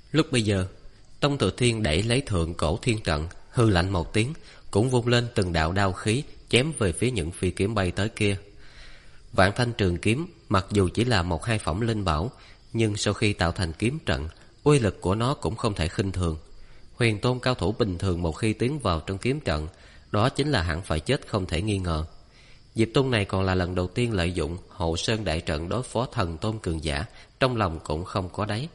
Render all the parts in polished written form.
Lúc bây giờ, Tông Thừa Thiên đẩy lấy thượng cổ thiên trận, hư lạnh một tiếng, cũng vung lên từng đạo đao khí chém về phía những phi kiếm bay tới kia. Vạn thanh trường kiếm mặc dù chỉ là một hai phẩm linh bảo, nhưng sau khi tạo thành kiếm trận, uy lực của nó cũng không thể khinh thường. Huyền tôn cao thủ bình thường một khi tiến vào trong kiếm trận, đó chính là hẳn phải chết không thể nghi ngờ. Diệp Tung này còn là lần đầu tiên lợi dụng Hộ Sơn đại trận đối phó thần tôn cường giả, trong lòng cũng không có đáy.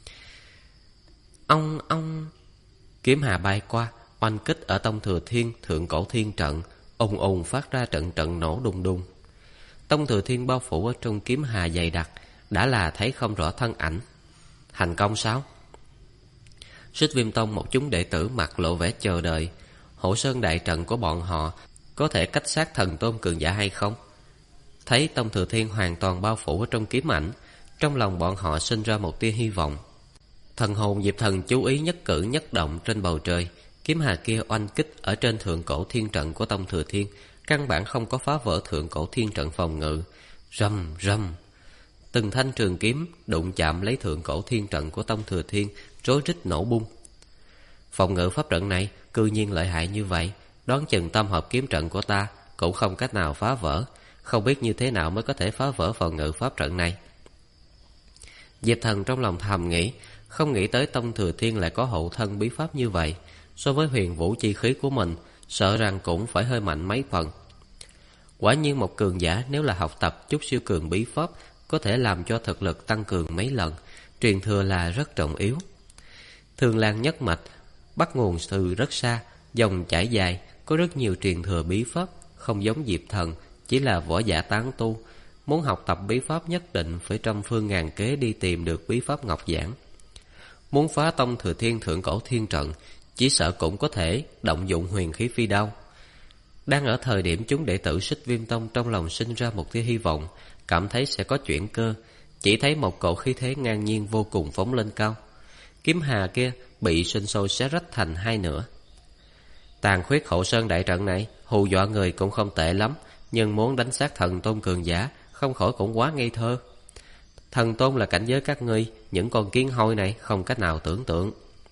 Ông kiếm hà bay qua, oanh kích ở Tông Thừa Thiên thượng cổ thiên trận, ùng ùng phát ra trận trận nổ đùng đùng. Tông Thừa Thiên bao phủ ở trong kiếm hà dày đặc, đã là thấy không rõ thân ảnh. Thành công sao? Xích Viêm Tông một chúng đệ tử mặt lộ vẻ chờ đợi. Hộ Sơn đại trận của bọn họ có thể cách sát thần tôn cường giả hay không? Thấy Tông Thừa Thiên hoàn toàn bao phủ ở trong kiếm ảnh, trong lòng bọn họ sinh ra một tia hy vọng. Thần hồn Diệp Thần chú ý nhất cử nhất động trên bầu trời. Kiếm hà kia oanh kích ở trên thượng cổ thiên trận của Tông Thừa Thiên, căn bản không có phá vỡ thượng cổ thiên trận phòng ngự. Rầm rầm, từng thanh trường kiếm đụng chạm lấy thượng cổ thiên trận của Tông Thừa Thiên, rối rít nổ bung. Phòng ngự pháp trận này cư nhiên lợi hại như vậy, đoán chừng tam hợp kiếm trận của ta cũng không cách nào phá vỡ. Không biết như thế nào mới có thể phá vỡ phòng ngự pháp trận này. Diệp Thần trong lòng thầm nghĩ, không nghĩ tới Tông Thừa Thiên lại có hộ thân bí pháp như vậy. So với huyền vũ chi khí của mình, sợ rằng cũng phải hơi mạnh mấy phần. Quả nhiên một cường giả nếu là học tập chút siêu cường bí pháp, có thể làm cho thực lực tăng cường mấy lần. Truyền thừa là rất trọng yếu. Thường Lan nhất mạch bắt nguồn từ rất xa, dòng chảy dài, có rất nhiều truyền thừa bí pháp. Không giống Diệp Thần, chỉ là võ giả tán tu. Muốn học tập bí pháp nhất định phải trăm phương ngàn kế đi tìm được bí pháp ngọc giản. Muốn phá Tông Thừa Thiên thượng cổ thiên trận, chỉ sợ cũng có thể động dụng huyền khí phi đao. Đang ở thời điểm chúng đệ tử Xích Viêm Tông trong lòng sinh ra một tia hy vọng, cảm thấy sẽ có chuyển cơ. Chỉ thấy một cỗ khí thế ngang nhiên vô cùng phóng lên cao. Kiếm hà kia bị sinh sôi xé rách thành hai nửa. Tàn khuyết Hộ Sơn đại trận này hù dọa người cũng không tệ lắm, nhưng muốn đánh sát thần tôn cường giả không khỏi cũng quá ngây thơ. Thần tôn là cảnh giới các ngươi, những con kiến hôi này không cách nào tưởng tượng.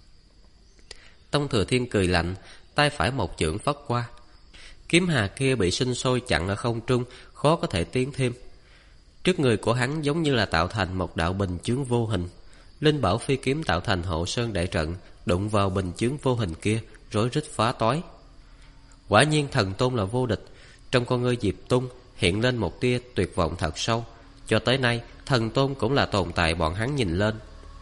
Tông Thừa Thiên cười lạnh, tay phải một chưởng phất qua. Kiếm hà kia bị sinh sôi chặn ở không trung, khó có thể tiến thêm. Trước người của hắn giống như là tạo thành một đạo bình chướng vô hình. Linh bảo phi kiếm tạo thành Hộ Sơn đại trận, đụng vào bình chướng vô hình kia, rối rít phá toái. Quả nhiên thần tôn là vô địch. Trong con ngươi Diệp Tung hiện lên một tia tuyệt vọng thật sâu. Cho tới nay thần tôn cũng là tồn tại bọn hắn nhìn lên.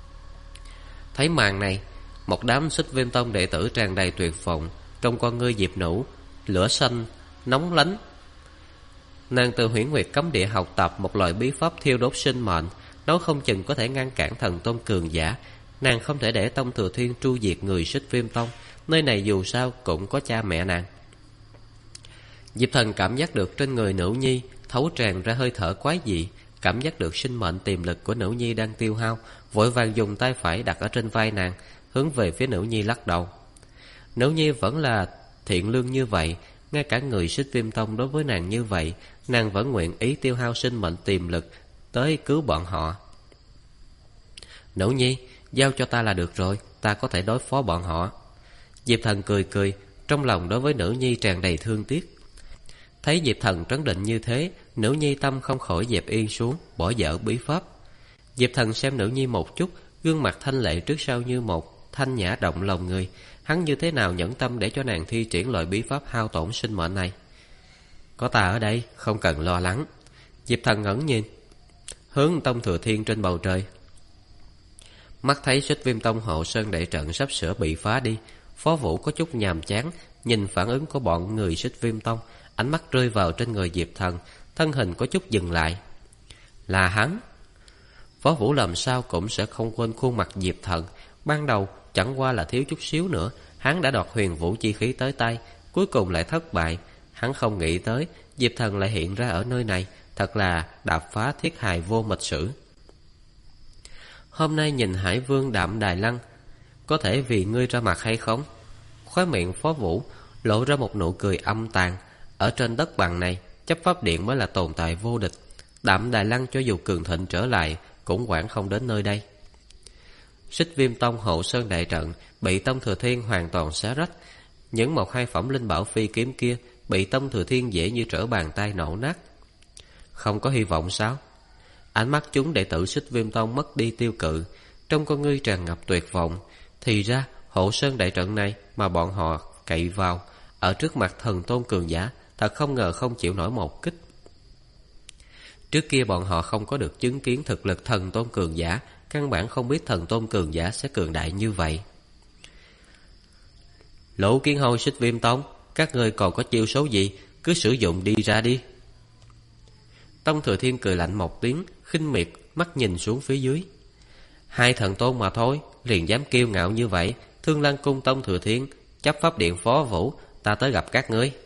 Thấy màn này, một đám Xích Viêm Tông đệ tử tràn đầy tuyệt vọng. Trong con ngươi Diệp Nũ lửa xanh nóng lánh. Nàng từ Huyễn Nguyệt cấm địa học tập một loại bí pháp thiêu đốt sinh mệnh, nói không chừng có thể ngăn cản thần tôn cường giả. Nàng không thể để Tông Thừa Thiên tru diệt người Xích Viêm Tông. Nơi này dù sao cũng có cha mẹ nàng. Diệp Thần cảm giác được trên người nữ nhi thấu tràn ra hơi thở quái dị, cảm giác được sinh mệnh tiềm lực của nữ nhi đang tiêu hao, vội vàng dùng tay phải đặt ở trên vai nàng, hướng về phía nữ nhi lắc đầu. Nữ nhi vẫn là thiện lương như vậy, ngay cả người Xích Viêm Tông đối với nàng như vậy, nàng vẫn nguyện ý tiêu hao sinh mệnh tiềm lực tới cứu bọn họ. Nữ nhi, giao cho ta là được rồi, ta có thể đối phó bọn họ. Diệp Thần cười cười, trong lòng đối với nữ nhi tràn đầy thương tiếc. Thấy Diệp Thần trấn định như thế, nữ nhi tâm không khỏi dẹp yên xuống, bỏ dở bí pháp. Diệp Thần xem nữ nhi một chút, gương mặt thanh lệ trước sau như một, thanh nhã động lòng người. Hắn như thế nào nhẫn tâm để cho nàng thi triển loại bí pháp hao tổn sinh mệnh này? Có ta ở đây, không cần lo lắng. Diệp Thần ngẩng nhìn hướng Tông Thừa Thiên trên bầu trời. Mắt thấy Xích Viêm Tông Hộ Sơn đại trận sắp sửa bị phá đi, Phó Vũ có chút nhàm chán, nhìn phản ứng của bọn người Xích Viêm Tông, ánh mắt rơi vào trên người Diệp Thần, thân hình có chút dừng lại. Là hắn. Phó Vũ làm sao cũng sẽ không quên khuôn mặt Diệp Thần. Ban đầu chẳng qua là thiếu chút xíu nữa, hắn đã đoạt huyền vũ chi khí tới tay, cuối cùng lại thất bại. Hắn không nghĩ tới Diệp Thần lại hiện ra ở nơi này, thật là đạp phá thiết hài vô mịch sử. Hôm nay nhìn Hải Vương Đạm Đài Lăng, có thể vì ngươi ra mặt hay không? Khóe miệng Phó Vũ lộ ra một nụ cười âm tàn. Ở trên đất bằng này, chấp pháp điện mới là tồn tại vô địch. Đạm Đài Lăng cho dù cường thịnh trở lại cũng quản không đến nơi đây. Xích Viêm Tông Hộ Sơn đại trận bị Tông Thừa Thiên hoàn toàn xé rách. Những 1-2 phẩm linh bảo phi kiếm kia bị Tông Thừa Thiên dễ như trở bàn tay nổ nát. Không có hy vọng sao? Ánh mắt chúng đệ tử Xích Viêm Tông mất đi tiêu cự, trong con ngươi tràn ngập tuyệt vọng. Thì ra Hộ Sơn đại trận này mà bọn họ cậy vào, ở trước mặt thần tôn cường giả, thật không ngờ không chịu nổi một kích. Trước kia bọn họ không có được chứng kiến thực lực thần tôn cường giả, căn bản không biết thần tôn cường giả sẽ cường đại như vậy. Lỗ Kiến Hôi Xích Viêm Tông, các ngươi còn có chiêu số gì, cứ sử dụng đi ra đi. Tông Thừa Thiên cười lạnh một tiếng, khinh miệt, mắt nhìn xuống phía dưới. 2 thần tôn mà thôi, liền dám kiêu ngạo như vậy. Thương Lan Cung Tông Thừa Thiên, chấp pháp điện Phó Vũ, ta tới gặp các ngươi.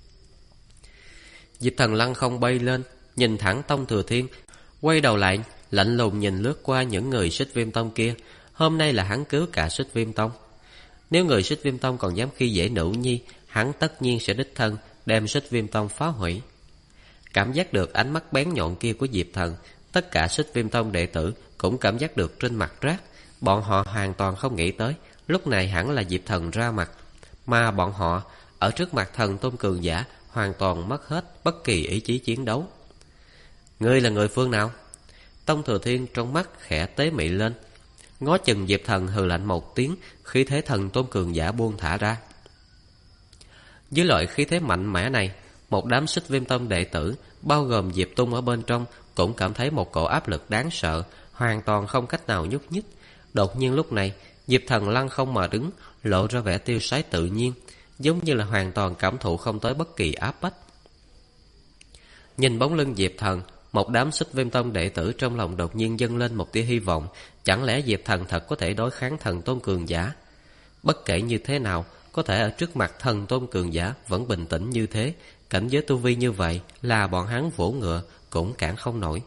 Diệp Thần lăng không bay lên, nhìn thẳng Tông Thừa Thiên, quay đầu lại, lạnh lùng nhìn lướt qua những người Xích Viêm Tông kia. Hôm nay là hắn cứu cả Xích Viêm Tông. Nếu người Xích Viêm Tông còn dám khi dễ nữ nhi, hắn tất nhiên sẽ đích thân đem Xích Viêm Tông phá hủy. Cảm giác được ánh mắt bén nhọn kia của Diệp Thần, tất cả Xích Viêm Tông đệ tử cũng cảm giác được trên mặt rác. Bọn họ hoàn toàn không nghĩ tới lúc này hẳn là Diệp Thần ra mặt, mà bọn họ ở trước mặt thần tôn cường giả hoàn toàn mất hết bất kỳ ý chí chiến đấu. Ngươi là người phương nào? Tông Thừa Thiên trong mắt khẽ tế mị lên, ngó chừng Diệp Thần hừ lạnh một tiếng, khí thế thần tôn cường giả buông thả ra. Dưới loại khí thế mạnh mẽ này, một đám Xích Viêm Tông đệ tử, bao gồm Diệp Tung ở bên trong, cũng cảm thấy một cổ áp lực đáng sợ, hoàn toàn không cách nào nhúc nhích. Đột nhiên lúc này, Diệp Thần lăng không mà đứng, lộ ra vẻ tiêu sái tự nhiên, giống như là hoàn toàn cảm thụ không tới bất kỳ áp bách. Nhìn bóng lưng Diệp Thần, một đám Xích Viêm Tông đệ tử trong lòng đột nhiên dâng lên một tia hy vọng. Chẳng lẽ Diệp Thần thật có thể đối kháng thần tôn cường giả? Bất kể như thế nào, có thể ở trước mặt thần tôn cường giả vẫn bình tĩnh như thế, cảnh giới tu vi như vậy là bọn hắn vỗ ngựa cũng cản không nổi.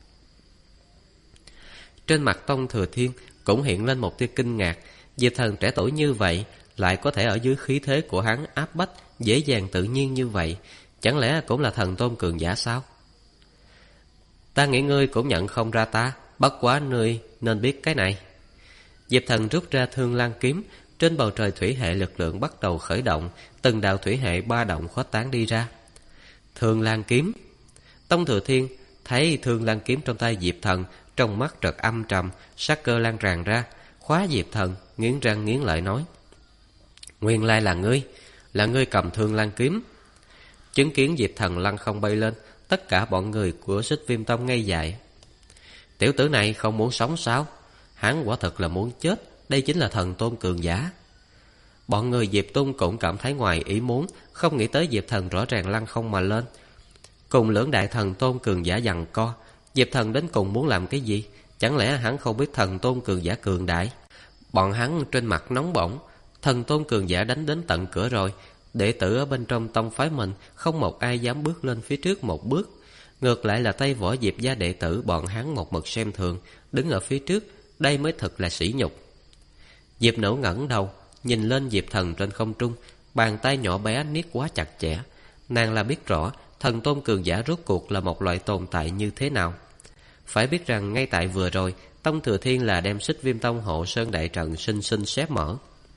Trên mặt Tông Thừa Thiên cũng hiện lên một tia kinh ngạc. Diệp Thần trẻ tuổi như vậy lại có thể ở dưới khí thế của hắn áp bách dễ dàng tự nhiên như vậy, chẳng lẽ cũng là thần tôn cường giả sao? Ta nghĩ ngươi cũng nhận không ra ta, bất quá ngươi nên biết cái này. Diệp Thần rút ra Thương Lan kiếm, trên bầu trời thủy hệ lực lượng bắt đầu khởi động, từng đạo thủy hệ ba động khuếch tán đi ra. Thương Lan kiếm. Tông Thừa Thiên thấy Thương Lan kiếm trong tay Diệp Thần, trong mắt trật âm trầm, sát cơ lan tràn ra, khóa Diệp Thần, nghiến răng nghiến lợi nói: Nguyên lai là ngươi cầm Thương Lan kiếm. Chứng kiến Diệp Thần lăng không bay lên, tất cả bọn người của Xích Viêm Tông ngây dại. Tiểu tử này không muốn sống sao? Hắn quả thật là muốn chết, đây chính là thần tôn cường giả. Bọn người Diệp Tung cũng cảm thấy ngoài ý muốn, không nghĩ tới Diệp Thần rõ ràng lăng không mà lên. Cùng lưỡng đại thần tôn cường giả giằng co, Diệp Thần đến cùng muốn làm cái gì? Chẳng lẽ hắn không biết thần tôn cường giả cường đại? Bọn hắn trên mặt nóng bỏng, thần tôn cường giả đánh đến tận cửa rồi. Đệ tử ở bên trong tông phái mình không một ai dám bước lên phía trước một bước. Ngược lại là tay võ Diệp gia đệ tử bọn hắn một mực xem thường, đứng ở phía trước, đây mới thật là sỉ nhục. Diệp Nữ ngẩng đầu, nhìn lên Diệp Thần trên không trung, bàn tay nhỏ bé niết quá chặt chẽ. Nàng là biết rõ thần tôn cường giả rốt cuộc là một loại tồn tại như thế nào. Phải biết rằng ngay tại vừa rồi, Tông Thừa Thiên là đem Xích Viêm Tông Hộ Sơn đại trận sinh sinh xé mở.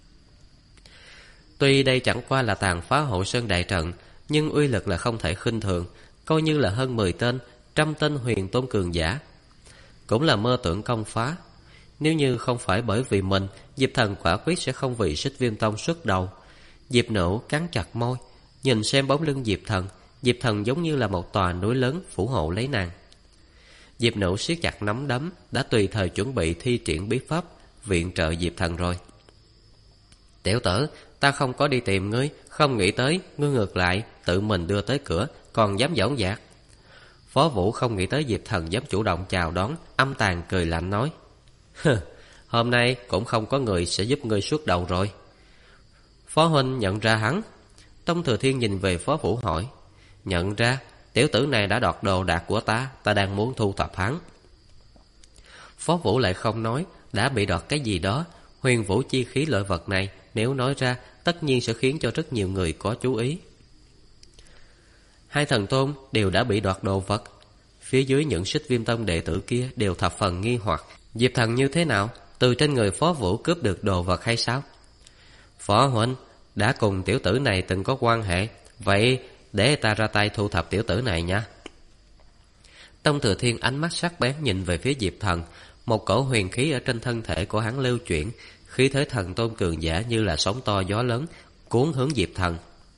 Tuy đây chẳng qua là tàn phá Hộ Sơn đại trận, nhưng uy lực là không thể khinh thường, coi như là hơn 10 tên, 100 tên huyền tôn cường giả cũng là mơ tưởng công phá. Nếu như không phải bởi vì mình, Diệp Thần quả quyết sẽ không vì Xích Viêm Tông xuất đầu. Diệp Nữ cắn chặt môi, nhìn xem bóng lưng Diệp Thần. Diệp Thần giống như là một tòa núi lớn phủ hộ lấy nàng. Diệp Nữ siết chặt nắm đấm, đã tùy thời chuẩn bị thi triển bí pháp viện trợ Diệp Thần rồi. Tiểu tử, ta không có đi tìm ngươi, không nghĩ tới ngươi ngược lại tự mình đưa tới cửa, còn dám dõng dạc. Phó Vũ không nghĩ tới Diệp Thần dám chủ động chào đón, âm tàn cười lạnh nói: Hôm nay cũng không có người sẽ giúp ngươi suốt đầu rồi. Phó huynh nhận ra hắn? Tông Thừa Thiên nhìn về Phó Vũ hỏi. Nhận ra, tiểu tử này đã đoạt đồ đạc của ta đang muốn thu thập hắn. Phó Vũ lại không nói đã bị đoạt cái gì đó. Huyền vũ chi khí loại vật này nếu nói ra tất nhiên sẽ khiến cho rất nhiều người có chú ý. Hai thần tôn đều đã bị đoạt đồ vật. Phía dưới những Xích Viêm Tông đệ tử kia đều thập phần nghi hoặc. Diệp Thần như thế nào? từ trên người Phó Vũ cướp được đồ vật hay sao? Phó huynh đã cùng tiểu tử này từng có quan hệ, vậy để ta ra tay thu thập tiểu tử này nha. Tông Thừa Thiên ánh mắt sắc bén nhìn về phía Diệp Thần. Một cổ huyền khí ở trên thân thể của hắn lưu chuyển, khí thế thần tôn cường giả như là sóng to gió lớn cuốn hướng Diệp Thần.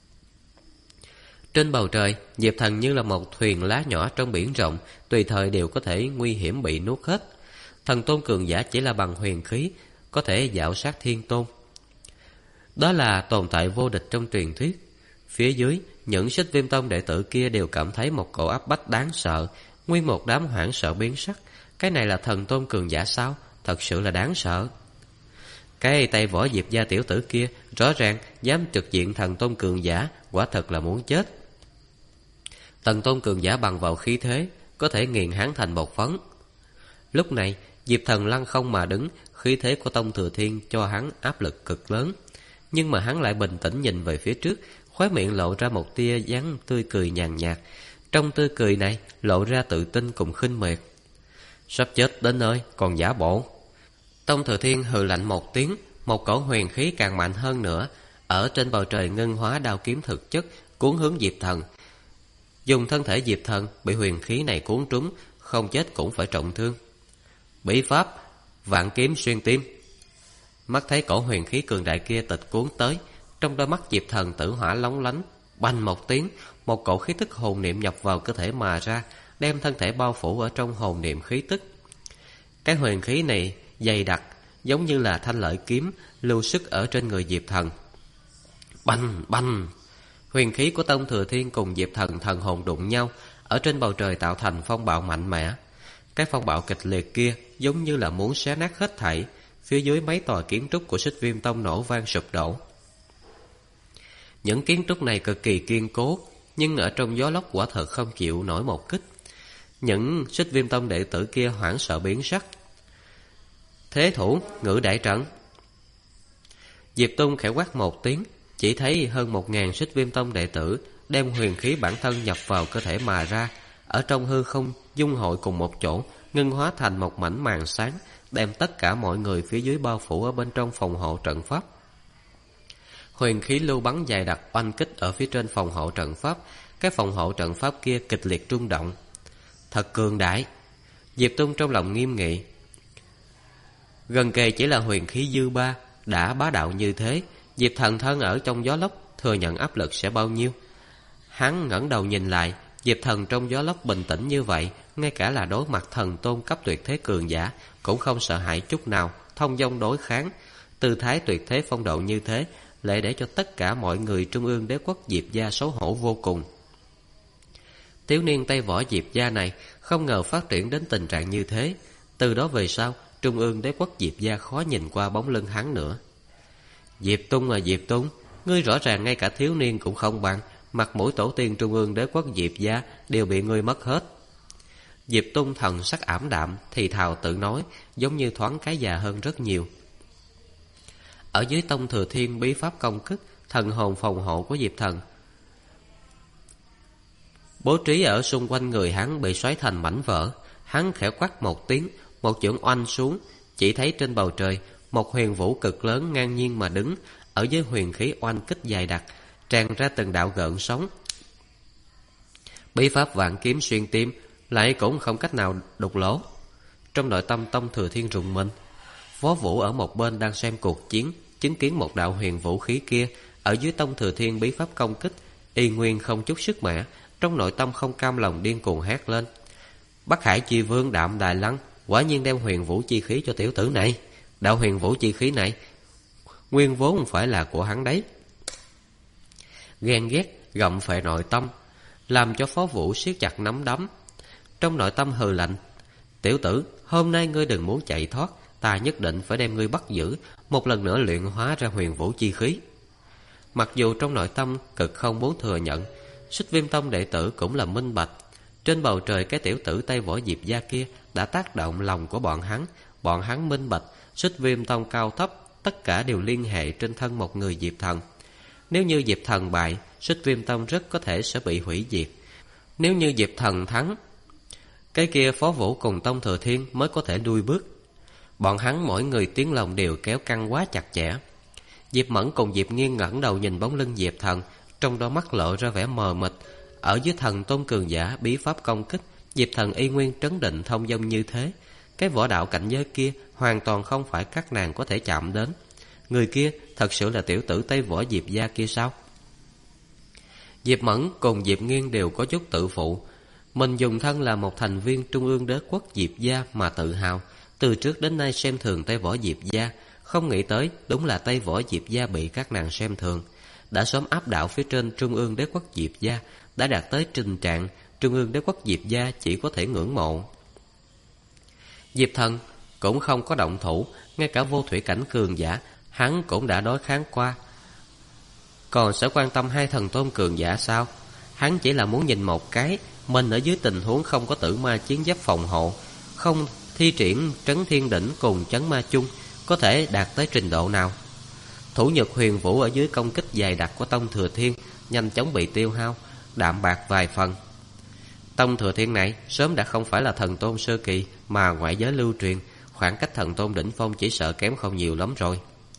Trên bầu trời, Diệp Thần như là một thuyền lá nhỏ trong biển rộng, tùy thời đều có thể nguy hiểm bị nuốt hết. Thần tôn cường giả chỉ là bằng huyền khí, có thể dạo sát thiên tôn. Đó là tồn tại vô địch trong truyền thuyết. Phía dưới, những Xích Viêm Tông đệ tử kia đều cảm thấy một cổ áp bách đáng sợ, nguyên một đám hoảng sợ biến sắc. Cái này là thần tôn cường giả sao? Thật sự là đáng sợ. Cái tay võ Diệp gia tiểu tử kia rõ ràng dám trực diện thần tôn cường giả, quả thật là muốn chết. Thần tôn cường giả bằng vào khí thế, có thể nghiền hắn thành bột phấn. Lúc này, Diệp Thần lăng không mà đứng, khí thế của Tông Thừa Thiên cho hắn áp lực cực lớn. Nhưng mà hắn lại bình tĩnh nhìn về phía trước, khóe miệng lộ ra một tia dáng tươi cười nhàn nhạt. Trong tươi cười này lộ ra tự tin cùng khinh miệt. Sắp chết đến nơi còn giả bộ. Tông Thừa Thiên hừ lạnh một tiếng, một cổ huyền khí càng mạnh hơn nữa ở trên bầu trời ngân hóa đao kiếm thực chất cuốn hướng Diệp Thần. Dùng thân thể Diệp Thần bị huyền khí này cuốn trúng, không chết cũng phải trọng thương. Bí pháp vạn kiếm xuyên tim. Mắt thấy cổ huyền khí cường đại kia tịch cuốn tới, trong đôi mắt Diệp Thần tử hỏa lóng lánh. Bành một tiếng, một cổ khí tức hồn niệm nhập vào cơ thể mà ra, đem thân thể bao phủ ở trong hồn niệm khí tức. Cái huyền khí này dày đặc, giống như là thanh lợi kiếm lưu sức ở trên người Diệp Thần. Bành bành, huyền khí của Tông Thừa Thiên cùng Diệp Thần thần hồn đụng nhau, ở trên bầu trời tạo thành phong bạo mạnh mẽ. Cái phong bạo kịch liệt kia giống như là muốn xé nát hết thảy. Phía dưới mấy tòa kiến trúc của Xích Viêm Tông nổ vang sụp đổ. Những kiến trúc này cực kỳ kiên cố, nhưng ở trong gió lốc quả thật không chịu nổi một kích. Những Xích Viêm Tông đệ tử kia hoảng sợ biến sắc. Thế thủ ngự đại trận. Diệp Tung khẽ quát một tiếng, chỉ thấy hơn 1000 Xích Viêm Tông đệ tử đem huyền khí bản thân nhập vào cơ thể mà ra, ở trong hư không dung hội cùng một chỗ, ngưng hóa thành một mảnh màn sáng, đem tất cả mọi người phía dưới bao phủ ở bên trong phòng hộ trận pháp. Huyền khí lưu bắn dài đặc oanh kích ở phía trên phòng hộ trận pháp. Cái phòng hộ trận pháp kia kịch liệt rung động. Thật cường đại. Diệp Tung trong lòng nghiêm nghị. Gần kề chỉ là huyền khí dư ba, đã bá đạo như thế, Diệp Thần thân ở trong gió lốc, thừa nhận áp lực sẽ bao nhiêu? Hắn ngẩng đầu nhìn lại, Diệp Thần trong gió lốc bình tĩnh như vậy, ngay cả là đối mặt thần tôn cấp tuyệt thế cường giả cũng không sợ hãi chút nào, thông dong đối kháng. Tư thái tuyệt thế phong độ như thế, lại để cho tất cả mọi người Trung ương đế quốc Diệp gia xấu hổ vô cùng. Thiếu niên Tây Võ Diệp gia này không ngờ phát triển đến tình trạng như thế. Từ đó về sau, Trung ương đế quốc Diệp gia khó nhìn qua bóng lưng hắn nữa. Diệp Tung à Diệp Tung, ngươi rõ ràng ngay cả thiếu niên cũng không bằng, mặt mũi tổ tiên Trung ương đế quốc Diệp gia đều bị ngươi mất hết. Diệp Tung thần sắc ảm đạm, thì thào tự nói, giống như thoáng cái già hơn rất nhiều. Ở dưới Tông Thừa Thiên bí pháp công kích, thần hồn phòng hộ của Diệp Thần bố trí ở xung quanh người hắn bị xoáy thành mảnh vỡ. Hắn khẽ quát một tiếng, một chưởng oanh xuống, chỉ thấy trên bầu trời một huyền vũ cực lớn ngang nhiên mà đứng, ở dưới huyền khí oanh kích dài đặc, tràn ra từng đạo gợn sóng. Bí pháp vạn kiếm xuyên tim lại cũng không cách nào đục lỗ. Trong nội tâm Tông Thừa Thiên rùng mình. Phó Vũ ở một bên đang xem cuộc chiến, chứng kiến một đạo huyền vũ khí kia ở dưới Tông Thừa Thiên bí pháp công kích, y nguyên không chút sức mẻ, trong nội tâm không cam lòng điên cuồng hét lên. Bắc Hải Chi Vương Đạm Đài Lăng quả nhiên đem huyền vũ chi khí cho tiểu tử này. Đạo huyền vũ chi khí này nguyên vốn không phải là của hắn đấy. Ghen ghét gặm phệ nội tâm, làm cho Phó Vũ siết chặt nắm đấm. Trong nội tâm hừ lạnh. Tiểu tử, hôm nay ngươi đừng muốn chạy thoát, ta nhất định phải đem ngươi bắt giữ, một lần nữa luyện hóa ra huyền vũ chi khí. Mặc dù trong nội tâm cực không muốn thừa nhận, Xích Viêm Tông đệ tử cũng là minh bạch. Trên bầu trời cái tiểu tử Tây Võ Diệp gia kia đã tác động lòng của bọn hắn minh bạch. Xích Viêm Tông cao thấp tất cả đều liên hệ trên thân một người Diệp Thần. Nếu như Diệp Thần bại, Xích Viêm Tông rất có thể sẽ bị hủy diệt. Nếu như Diệp Thần thắng, cái kia Phó Vũ cùng Tông Thừa Thiên mới có thể đuôi bước. Bọn hắn mỗi người tiếng lòng đều kéo căng quá chặt chẽ. Diệp Mẫn cùng Diệp Nghiên ngẩng đầu nhìn bóng lưng Diệp Thần, trong đôi mắt lộ ra vẻ mờ mịt. Ở dưới thần tôn cường giả bí pháp công kích, Diệp Thần y nguyên trấn định thông dong như thế. Cái võ đạo cảnh giới kia hoàn toàn không phải các nàng có thể chạm đến. Người kia thật sự là tiểu tử Tây Võ Diệp gia kia sao? Diệp Mẫn cùng Diệp Nghiên đều có chút tự phụ. Mình dùng thân là một thành viên Trung ương Đế quốc Diệp gia mà tự hào. Từ trước đến nay xem thường Tây Võ Diệp gia, không nghĩ tới đúng là Tây Võ Diệp gia bị các nàng xem thường. Đã sớm áp đảo phía trên Trung ương Đế quốc Diệp gia, đã đạt tới trình trạng Trung ương Đế quốc Diệp gia chỉ có thể ngưỡng mộ. Diệp Thần cũng không có động thủ, ngay cả vô thủy cảnh cường giả hắn cũng đã đối kháng qua, còn sẽ quan tâm hai thần tôn cường giả sao? Hắn chỉ là muốn nhìn một cái mình ở dưới tình huống không có tử ma chiến giáp phòng hộ, không thi triển trấn thiên đỉnh cùng chấn ma chung, có thể đạt tới trình độ nào. Thủ nhược huyền vũ ở dưới công kích dày đặc của Tông Thừa Thiên nhanh chóng bị tiêu hao, đạm bạc vài phần. Tông Thừa Thiên này sớm đã không phải là thần tôn sơ kỳ mà ngoại giới lưu truyền, khoảng cách thần tôn đỉnh phong chỉ sợ kém không nhiều lắm rồi.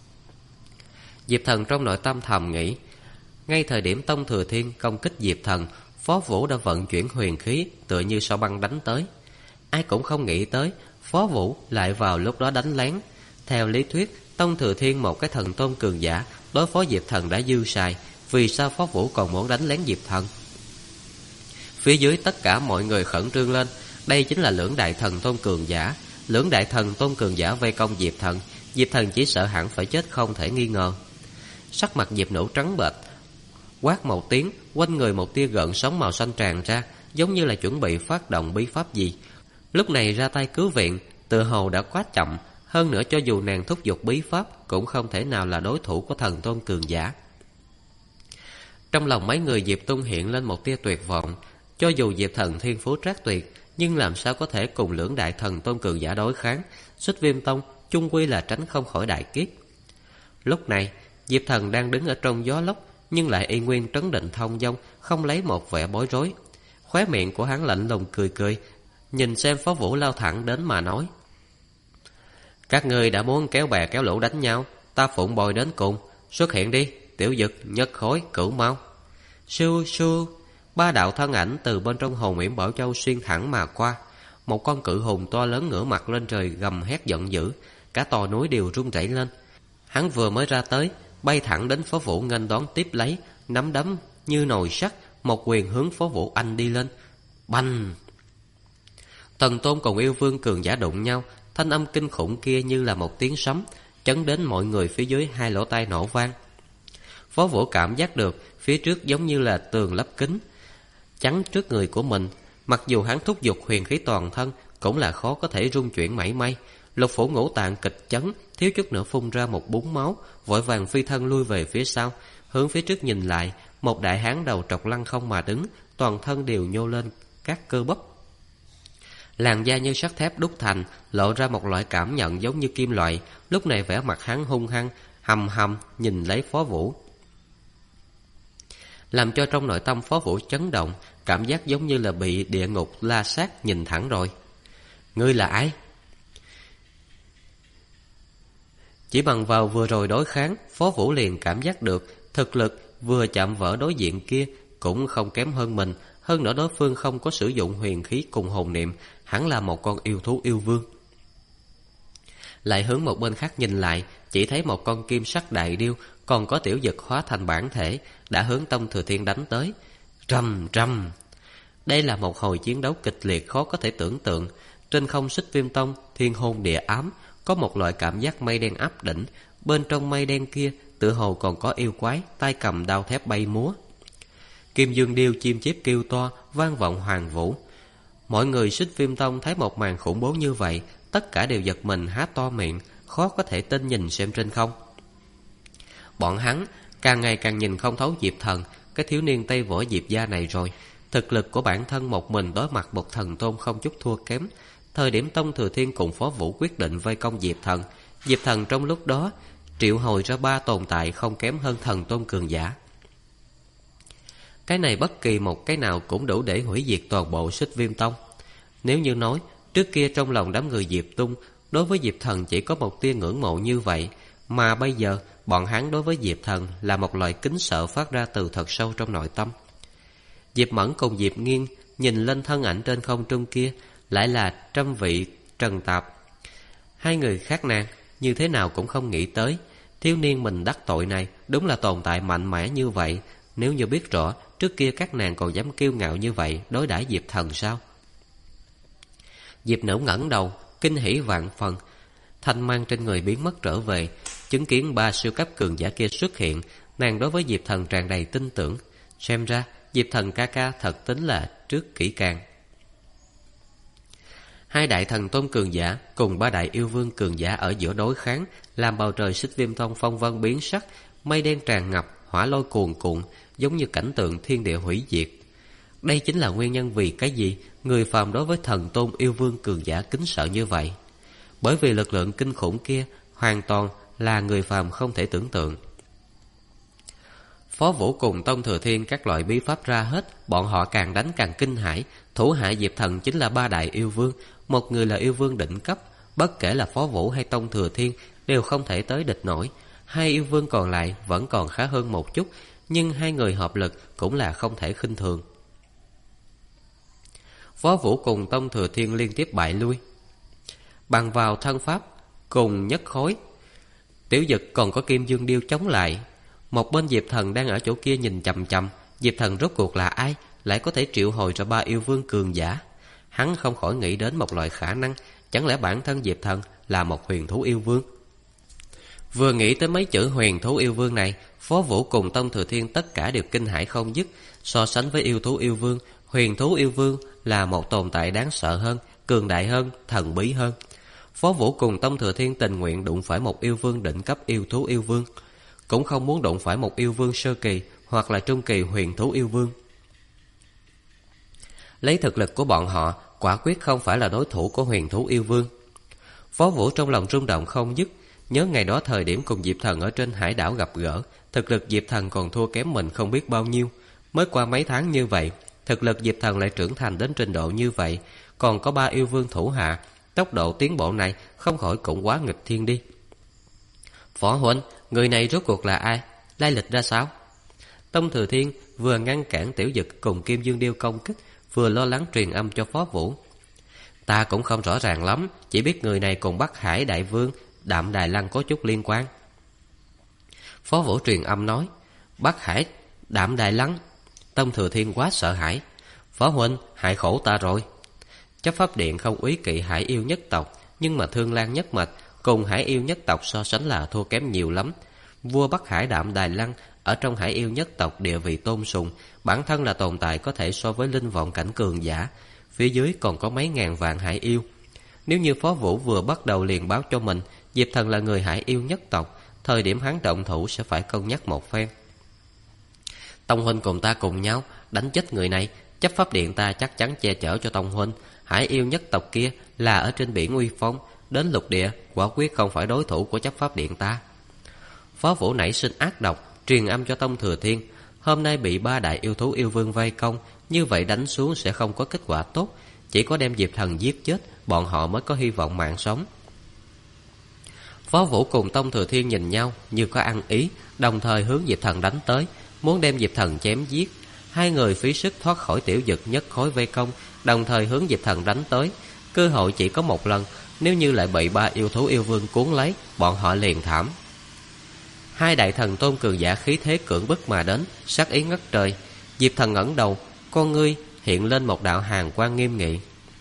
Diệp Thần trong nội tâm thầm nghĩ, ngay thời điểm Tông Thừa Thiên công kích Diệp Thần, Phó Vũ đã vận chuyển huyền khí tựa như sao băng đánh tới. Ai cũng không nghĩ tới Phó Vũ lại vào lúc đó đánh lén. Theo lý thuyết, Tông Thừa Thiên một cái thần tôn cường giả đối phó Diệp Thần đã dư xài, vì sao Phó Vũ còn muốn đánh lén Diệp Thần? Phía dưới tất cả mọi người khẩn trương lên. Đây chính là lưỡng đại thần tôn cường giả. Lưỡng đại thần tôn cường giả vây công Diệp Thần, Diệp Thần chỉ sợ hẳn phải chết không thể nghi ngờ. Sắc mặt Diệp Nữ trắng bệch, quát một tiếng, quanh người một tia gợn sóng màu xanh tràn ra, giống như là chuẩn bị phát động bí pháp gì. Lúc này ra tay cứu viện, tự hồ đã quá chậm. Hơn nữa cho dù nàng thúc giục bí pháp, cũng không thể nào là đối thủ của thần tôn cường giả. Trong lòng mấy người Diệp Tung hiện lên một tia tuyệt vọng. Cho dù Diệp Thần thiên phú trác tuyệt, nhưng làm sao có thể cùng lưỡng đại thần tôn cường giả đối kháng. Xích Viêm Tông chung quy là tránh không khỏi đại kiếp. Lúc này Diệp Thần đang đứng ở trong gió lốc, nhưng lại y nguyên trấn định thông dong, không lấy một vẻ bối rối. Khóe miệng của hắn lạnh lùng cười cười, nhìn xem Phó Vũ lao thẳng đến mà nói: các ngươi đã muốn kéo bè kéo lũ đánh nhau, ta phụng bồi đến cùng. Xuất hiện đi, Tiểu Dực, Nhất Khối, Cửu Mau. Sưu sưu, ba đạo thân ảnh từ bên trong hồn yểm Bảo Châu xuyên thẳng mà qua. Một con cự hùng to lớn ngửa mặt lên trời gầm hét giận dữ, cả tòa núi đều rung rẩy lên. Hắn vừa mới ra tới, bay thẳng đến Phó Vũ nghênh đón tiếp lấy, nắm đấm như nồi sắt, một quyền hướng Phó Vũ anh đi lên. Bành! Thần tôn cùng yêu vương cường giả đụng nhau, thanh âm kinh khủng kia như là một tiếng sấm, chấn đến mọi người phía dưới hai lỗ tai nổ vang. Phó Vũ cảm giác được phía trước giống như là tường lấp kính, chắn trước người của mình. Mặc dù hắn thúc giục huyền khí toàn thân, cũng là khó có thể rung chuyển mảy may. Lục phủ ngũ tạng kịch chấn, thiếu chút nữa phun ra một búng máu, vội vàng phi thân lui về phía sau. Hướng phía trước nhìn lại, một đại hán đầu trọc lăng không mà đứng, toàn thân đều nhô lên các cơ bắp, làn da như sắt thép đúc thành, lộ ra một loại cảm nhận giống như kim loại. Lúc này vẻ mặt hắn hung hăng, hầm hầm nhìn lấy Phó Vũ, làm cho trong nội tâm Phó Vũ chấn động, cảm giác giống như là bị địa ngục la sát nhìn thẳng rồi. Ngươi là ai? Chỉ bằng vào vừa rồi đối kháng, Phó Vũ liền cảm giác được thực lực vừa chạm vỡ đối diện kia cũng không kém hơn mình. Hơn nữa đối phương không có sử dụng huyền khí cùng hồn niệm, hẳn là một con yêu thú yêu vương. Lại hướng một bên khác nhìn lại, chỉ thấy một con kim sắc đại điêu, còn có Tiểu Dực hóa thành bản thể, đã hướng Tông Thừa Thiên đánh tới. Rầm rầm! Đây là một hồi chiến đấu kịch liệt khó có thể tưởng tượng. Trên không Xích Viêm Tông, thiên hôn địa ám, có một loại cảm giác mây đen áp đỉnh. Bên trong mây đen kia tự hồ còn có yêu quái, tay cầm đao thép bay múa. Kim Dương Điêu chim chép kêu to, vang vọng hoàng vũ. Mọi người Xích Viêm Tông thấy một màn khủng bố như vậy, tất cả đều giật mình há to miệng, khó có thể tin nhìn xem trên không. Bọn hắn càng ngày càng nhìn không thấu Diệp Thần, cái thiếu niên Tây Võ Diệp gia này rồi. Thực lực của bản thân một mình đối mặt một thần tôn không chút thua kém. Thời điểm Tông Thừa Thiên cùng Phó Vũ quyết định vây công Diệp Thần, Diệp Thần trong lúc đó triệu hồi ra 3 tồn tại không kém hơn thần tôn cường giả. Cái này bất kỳ một cái nào cũng đủ để hủy diệt toàn bộ Xích Viêm Tông. Nếu như nói trước kia trong lòng đám người Diệp Tung đối với Diệp Thần chỉ có một tia ngưỡng mộ như vậy, mà bây giờ bọn hắn đối với Diệp Thần là một loại kính sợ phát ra từ thật sâu trong nội tâm. Diệp Mẫn cùng Diệp Nghiên nhìn lên thân ảnh trên không trung kia, lại là Trăm Vị Trần Tạp. Hai người khác nàng như thế nào cũng không nghĩ tới, thiếu niên mình đắc tội này đúng là tồn tại mạnh mẽ như vậy. Nếu như biết rõ, trước kia các nàng còn dám kiêu ngạo như vậy đối đãi Diệp Thần sao? Diệp Nữ ngẩng đầu, kinh hỉ vạn phần. Thanh mang trên người biến mất trở về, chứng kiến 3 siêu cấp cường giả kia xuất hiện, nàng đối với Diệp Thần tràn đầy tin tưởng. Xem ra Diệp Thần ca ca thật tính là trước kỹ càng. 2 đại thần tôn cường giả cùng 3 đại yêu vương cường giả ở giữa đối kháng, làm bầu trời Xích Viêm Tông phong vân biến sắc, mây đen tràn ngập, hỏa lôi cuồn cuộn, giống như cảnh tượng thiên địa hủy diệt. Đây chính là nguyên nhân vì cái gì người phàm đối với thần tôn yêu vương cường giả kính sợ như vậy. Bởi vì lực lượng kinh khủng kia hoàn toàn là người phàm không thể tưởng tượng. Phó Vũ cùng Tông Thừa Thiên các loại bí pháp ra hết, bọn họ càng đánh càng kinh hãi. Thủ hạ Diệp Thần chính là 3 đại yêu vương, một người là yêu vương đỉnh cấp, bất kể là Phó Vũ hay Tông Thừa Thiên đều không thể tới địch nổi. 2 yêu vương còn lại vẫn còn khá hơn một chút, nhưng 2 người hợp lực cũng là không thể khinh thường. Phó Vũ cùng Tông Thừa Thiên liên tiếp bại lui. Bằng vào thân pháp cùng nhất khối, Tiểu Dực còn có Kim Dương Điêu chống lại. Một bên Diệp Thần đang ở chỗ kia nhìn chằm chằm, Diệp Thần rốt cuộc là ai lại có thể triệu hồi ra 3 yêu vương cường giả? Hắn không khỏi nghĩ đến một loại khả năng, chẳng lẽ bản thân Diệp Thần là một huyền thú yêu vương? Vừa nghĩ tới mấy chữ huyền thú yêu vương này, Phó Vũ cùng Tông Thừa Thiên tất cả đều kinh hãi không dứt. So sánh với yêu thú yêu vương, huyền thú yêu vương là một tồn tại đáng sợ hơn, cường đại hơn, thần bí hơn. Phó Vũ cùng Tông Thừa Thiên tình nguyện đụng phải một yêu vương đỉnh cấp yêu thú yêu vương, cũng không muốn đụng phải một yêu vương sơ kỳ hoặc là trung kỳ huyền thú yêu vương. Lấy thực lực của bọn họ, quả quyết không phải là đối thủ của huyền thú yêu vương. Phó Vũ trong lòng rung động không dứt, nhớ ngày đó thời điểm cùng Diệp Thần ở trên hải đảo gặp gỡ, thực lực Diệp Thần còn thua kém mình không biết bao nhiêu. Mới qua mấy tháng như vậy, thực lực Diệp Thần lại trưởng thành đến trình độ như vậy, còn có 3 yêu vương thủ hạ, tốc độ tiến bộ này không khỏi cũng quá nghịch thiên đi. Phó huynh, người này rốt cuộc là ai? Lai lịch ra sao? Tông Thừa Thiên vừa ngăn cản Tiểu Dực cùng Kim Dương Điêu công kích, vừa lo lắng truyền âm cho Phó Vũ. Ta cũng không rõ ràng lắm, chỉ biết người này cùng Bắc Hải Đại Vương Đạm Đài Lăng có chút liên quan. Phó Vũ truyền âm nói, Bắc Hải Đạm Đài Lăng. Tông Thừa Thiên quá sợ hãi. Phó huynh, hại khổ ta rồi. Chấp pháp điện không úy kỵ hải yêu nhất tộc, nhưng mà Thương Lan nhất mạch cùng hải yêu nhất tộc so sánh là thua kém nhiều lắm. Vua Bắc Hải Đạm Đài Lăng ở trong hải yêu nhất tộc địa vị tôn sùng, bản thân là tồn tại có thể so với linh vọng cảnh cường giả. Phía dưới còn có mấy ngàn vạn hải yêu. Nếu như Phó Vũ vừa bắt đầu liền báo cho mình Diệp Thần là người hải yêu nhất tộc, thời điểm hắn động thủ sẽ phải cân nhắc một phen. Tông huynh cùng ta cùng nhau đánh chết người này, chấp pháp điện ta chắc chắn che chở cho Tông huynh. Hải yêu nhất tộc kia là ở trên biển uy phong, đến lục địa quả quyết không phải đối thủ của chấp pháp điện ta. Phó Vũ nảy sinh ác độc, truyền âm cho Tông Thừa Thiên. Hôm nay bị 3 đại yêu thú yêu vương vây công, như vậy đánh xuống sẽ không có kết quả tốt, chỉ có đem Diệp Thần giết chết, bọn họ mới có hy vọng mạng sống. Phó Vũ cùng Tông Thừa Thiên nhìn nhau như có ăn ý, đồng thời hướng Diệp Thần đánh tới, muốn đem Diệp Thần chém giết. 2 người phí sức thoát khỏi Tiểu Dực nhất khối vây công, đồng thời hướng Diệp Thần đánh tới. Cơ hội chỉ có một lần, nếu như lại bị 3 yêu thú yêu vương cuốn lấy, bọn họ liền thảm. 2 đại thần tôn cường giả khí thế cưỡng bức mà đến, sát ý ngất trời. Diệp Thần ngẩng đầu, con ngươi hiện lên một đạo hàn quang nghiêm nghị.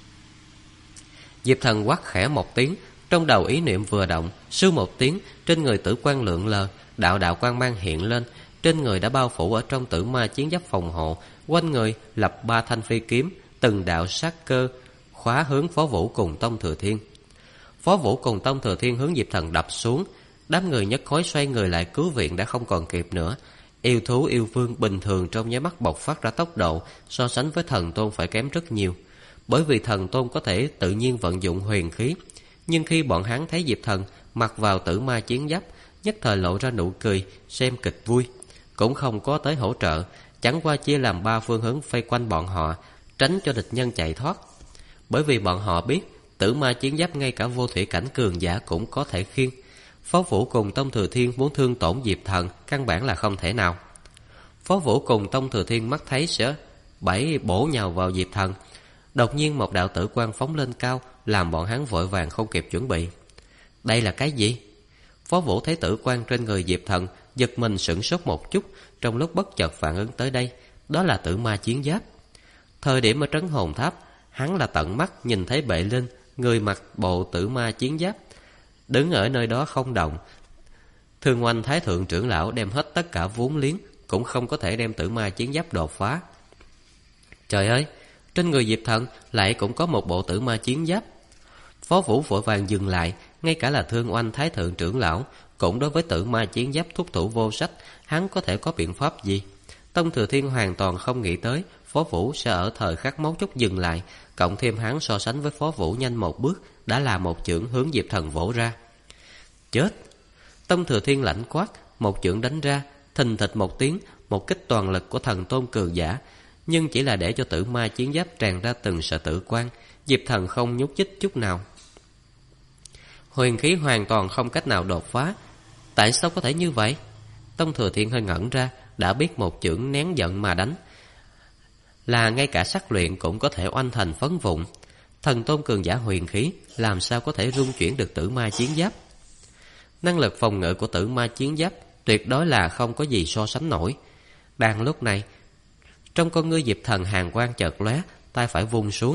Diệp Thần quát khẽ một tiếng, trong đầu ý niệm vừa động, sư một tiếng, trên người tử quang lượn lờ, đạo đạo quang mang hiện lên, trên người đã bao phủ ở trong tử ma chiến giáp phòng hộ, quanh người lập 3 thanh phi kiếm, từng đạo sát cơ khóa hướng Phó Vũ cùng Tông Thừa Thiên. Phó Vũ cùng Tông Thừa Thiên hướng Diệp Thần đập xuống, đám người nhất khối xoay người lại cứu viện đã không còn kịp nữa. Yêu thú yêu vương bình thường trong nháy mắt bộc phát ra tốc độ, so sánh với thần tôn phải kém rất nhiều. Bởi vì thần tôn có thể tự nhiên vận dụng huyền khí, nhưng khi bọn hắn thấy Diệp Thần mặc vào tử ma chiến giáp, nhất thời lộ ra nụ cười, xem kịch vui, cũng không có tới hỗ trợ, chẳng qua chia làm 3 phương hướng vây quanh bọn họ, tránh cho địch nhân chạy thoát. Bởi vì bọn họ biết Tử ma chiến giáp ngay cả vô thủy cảnh cường giả cũng có thể khiêng. Phó Vũ cùng Tông Thừa Thiên muốn thương tổn Diệp Thần căn bản là không thể nào. Phó Vũ cùng Tông Thừa Thiên mắt thấy sẽ bẫy bổ nhào vào Diệp Thần. Đột nhiên một đạo tử quang phóng lên cao, làm bọn hắn vội vàng không kịp chuẩn bị. Đây là cái gì? Phó Vũ thấy tử quang trên người Diệp Thần, giật mình sửng sốt một chút, trong lúc bất chợt phản ứng tới đây, đó là tử ma chiến giáp. Thời điểm ở trấn hồn tháp, hắn là tận mắt nhìn thấy Bệ Linh, người mặc bộ tử ma chiến giáp, đứng ở nơi đó không động. Thương Oanh Thái Thượng trưởng lão đem hết tất cả vốn liếng, cũng không có thể đem tử ma chiến giáp đột phá. Trời ơi, trên người Diệp Thần lại cũng có một bộ tử ma chiến giáp. Phó Vũ vội vàng dừng lại, ngay cả là Thương Oanh Thái Thượng trưởng lão cũng đối với tử ma chiến giáp thúc thủ vô sách, hắn có thể có biện pháp gì? Tông Thừa Thiên hoàn toàn không nghĩ tới Phó Vũ sẽ ở thời khắc mấu chốt dừng lại, cộng thêm hắn so sánh với Phó Vũ nhanh một bước, đã là một chưởng hướng Diệp Thần vỗ ra. Chết! Tông Thừa Thiên lạnh quát, một chưởng đánh ra, thình thịch một tiếng, một kích toàn lực của thần tôn cường giả, nhưng chỉ là để cho tử ma chiến giáp tràn ra từng sợi tử quang. Diệp Thần không nhúc nhích chút nào, huyền khí hoàn toàn không cách nào đột phá. Tại sao có thể như vậy? Tông Thừa Thiên hơi ngẩn ra, đã biết một chưởng nén giận mà đánh là ngay cả sắc luyện cũng có thể oanh thành phấn vụn. Thần tôn cường giả huyền khí làm sao có thể rung chuyển được tử ma chiến giáp? Năng lực phòng ngự của tử ma chiến giáp tuyệt đối là không có gì so sánh nổi. Đang lúc này, trong con ngươi Diệp Thần hàn quang chợt lóe, tay phải vung xuống.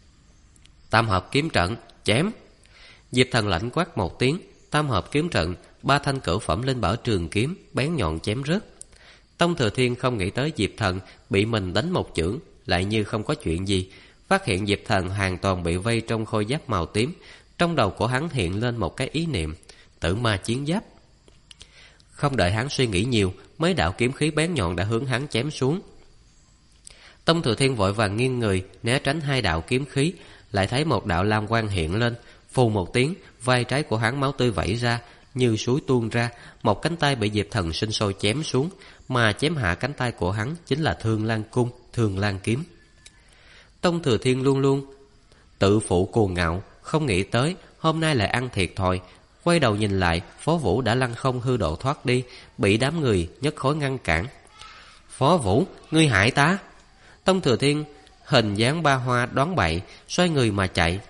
Tam hợp kiếm trận, chém! Diệp Thần lạnh quát một tiếng, tam hợp kiếm trận, 3 thanh cửu phẩm linh bảo trường kiếm bén nhọn chém rớt. Tông Thừa Thiên không nghĩ tới Diệp Thần bị mình đánh một chưởng lại như không có chuyện gì, phát hiện Diệp Thần hoàn toàn bị vây trong khôi giáp màu tím. Trong đầu của hắn hiện lên một cái ý niệm: tử ma chiến giáp. Không đợi hắn suy nghĩ nhiều, mấy đạo kiếm khí bén nhọn đã hướng hắn chém xuống. Tông Thừa Thiên vội vàng nghiêng người né tránh 2 đạo kiếm khí, lại thấy một đạo lam quang hiện lên. Phù một tiếng, vai trái của hắn máu tươi vẩy ra như suối tuôn ra, một cánh tay bị Diệp Thần sinh sôi chém xuống, mà chém hạ cánh tay của hắn chính là Thương Lan cung, Thương Lan kiếm. Tông Thừa Thiên luôn luôn tự phụ cuồng ngạo, không nghĩ tới hôm nay lại ăn thiệt thòi. Quay đầu nhìn lại, Phó Vũ đã lăn không hư độ thoát đi, bị đám người nhất khối ngăn cản. Phó Vũ, ngươi hại ta! Tông Thừa Thiên hình dáng ba hoa đoán bậy, xoay người mà chạy.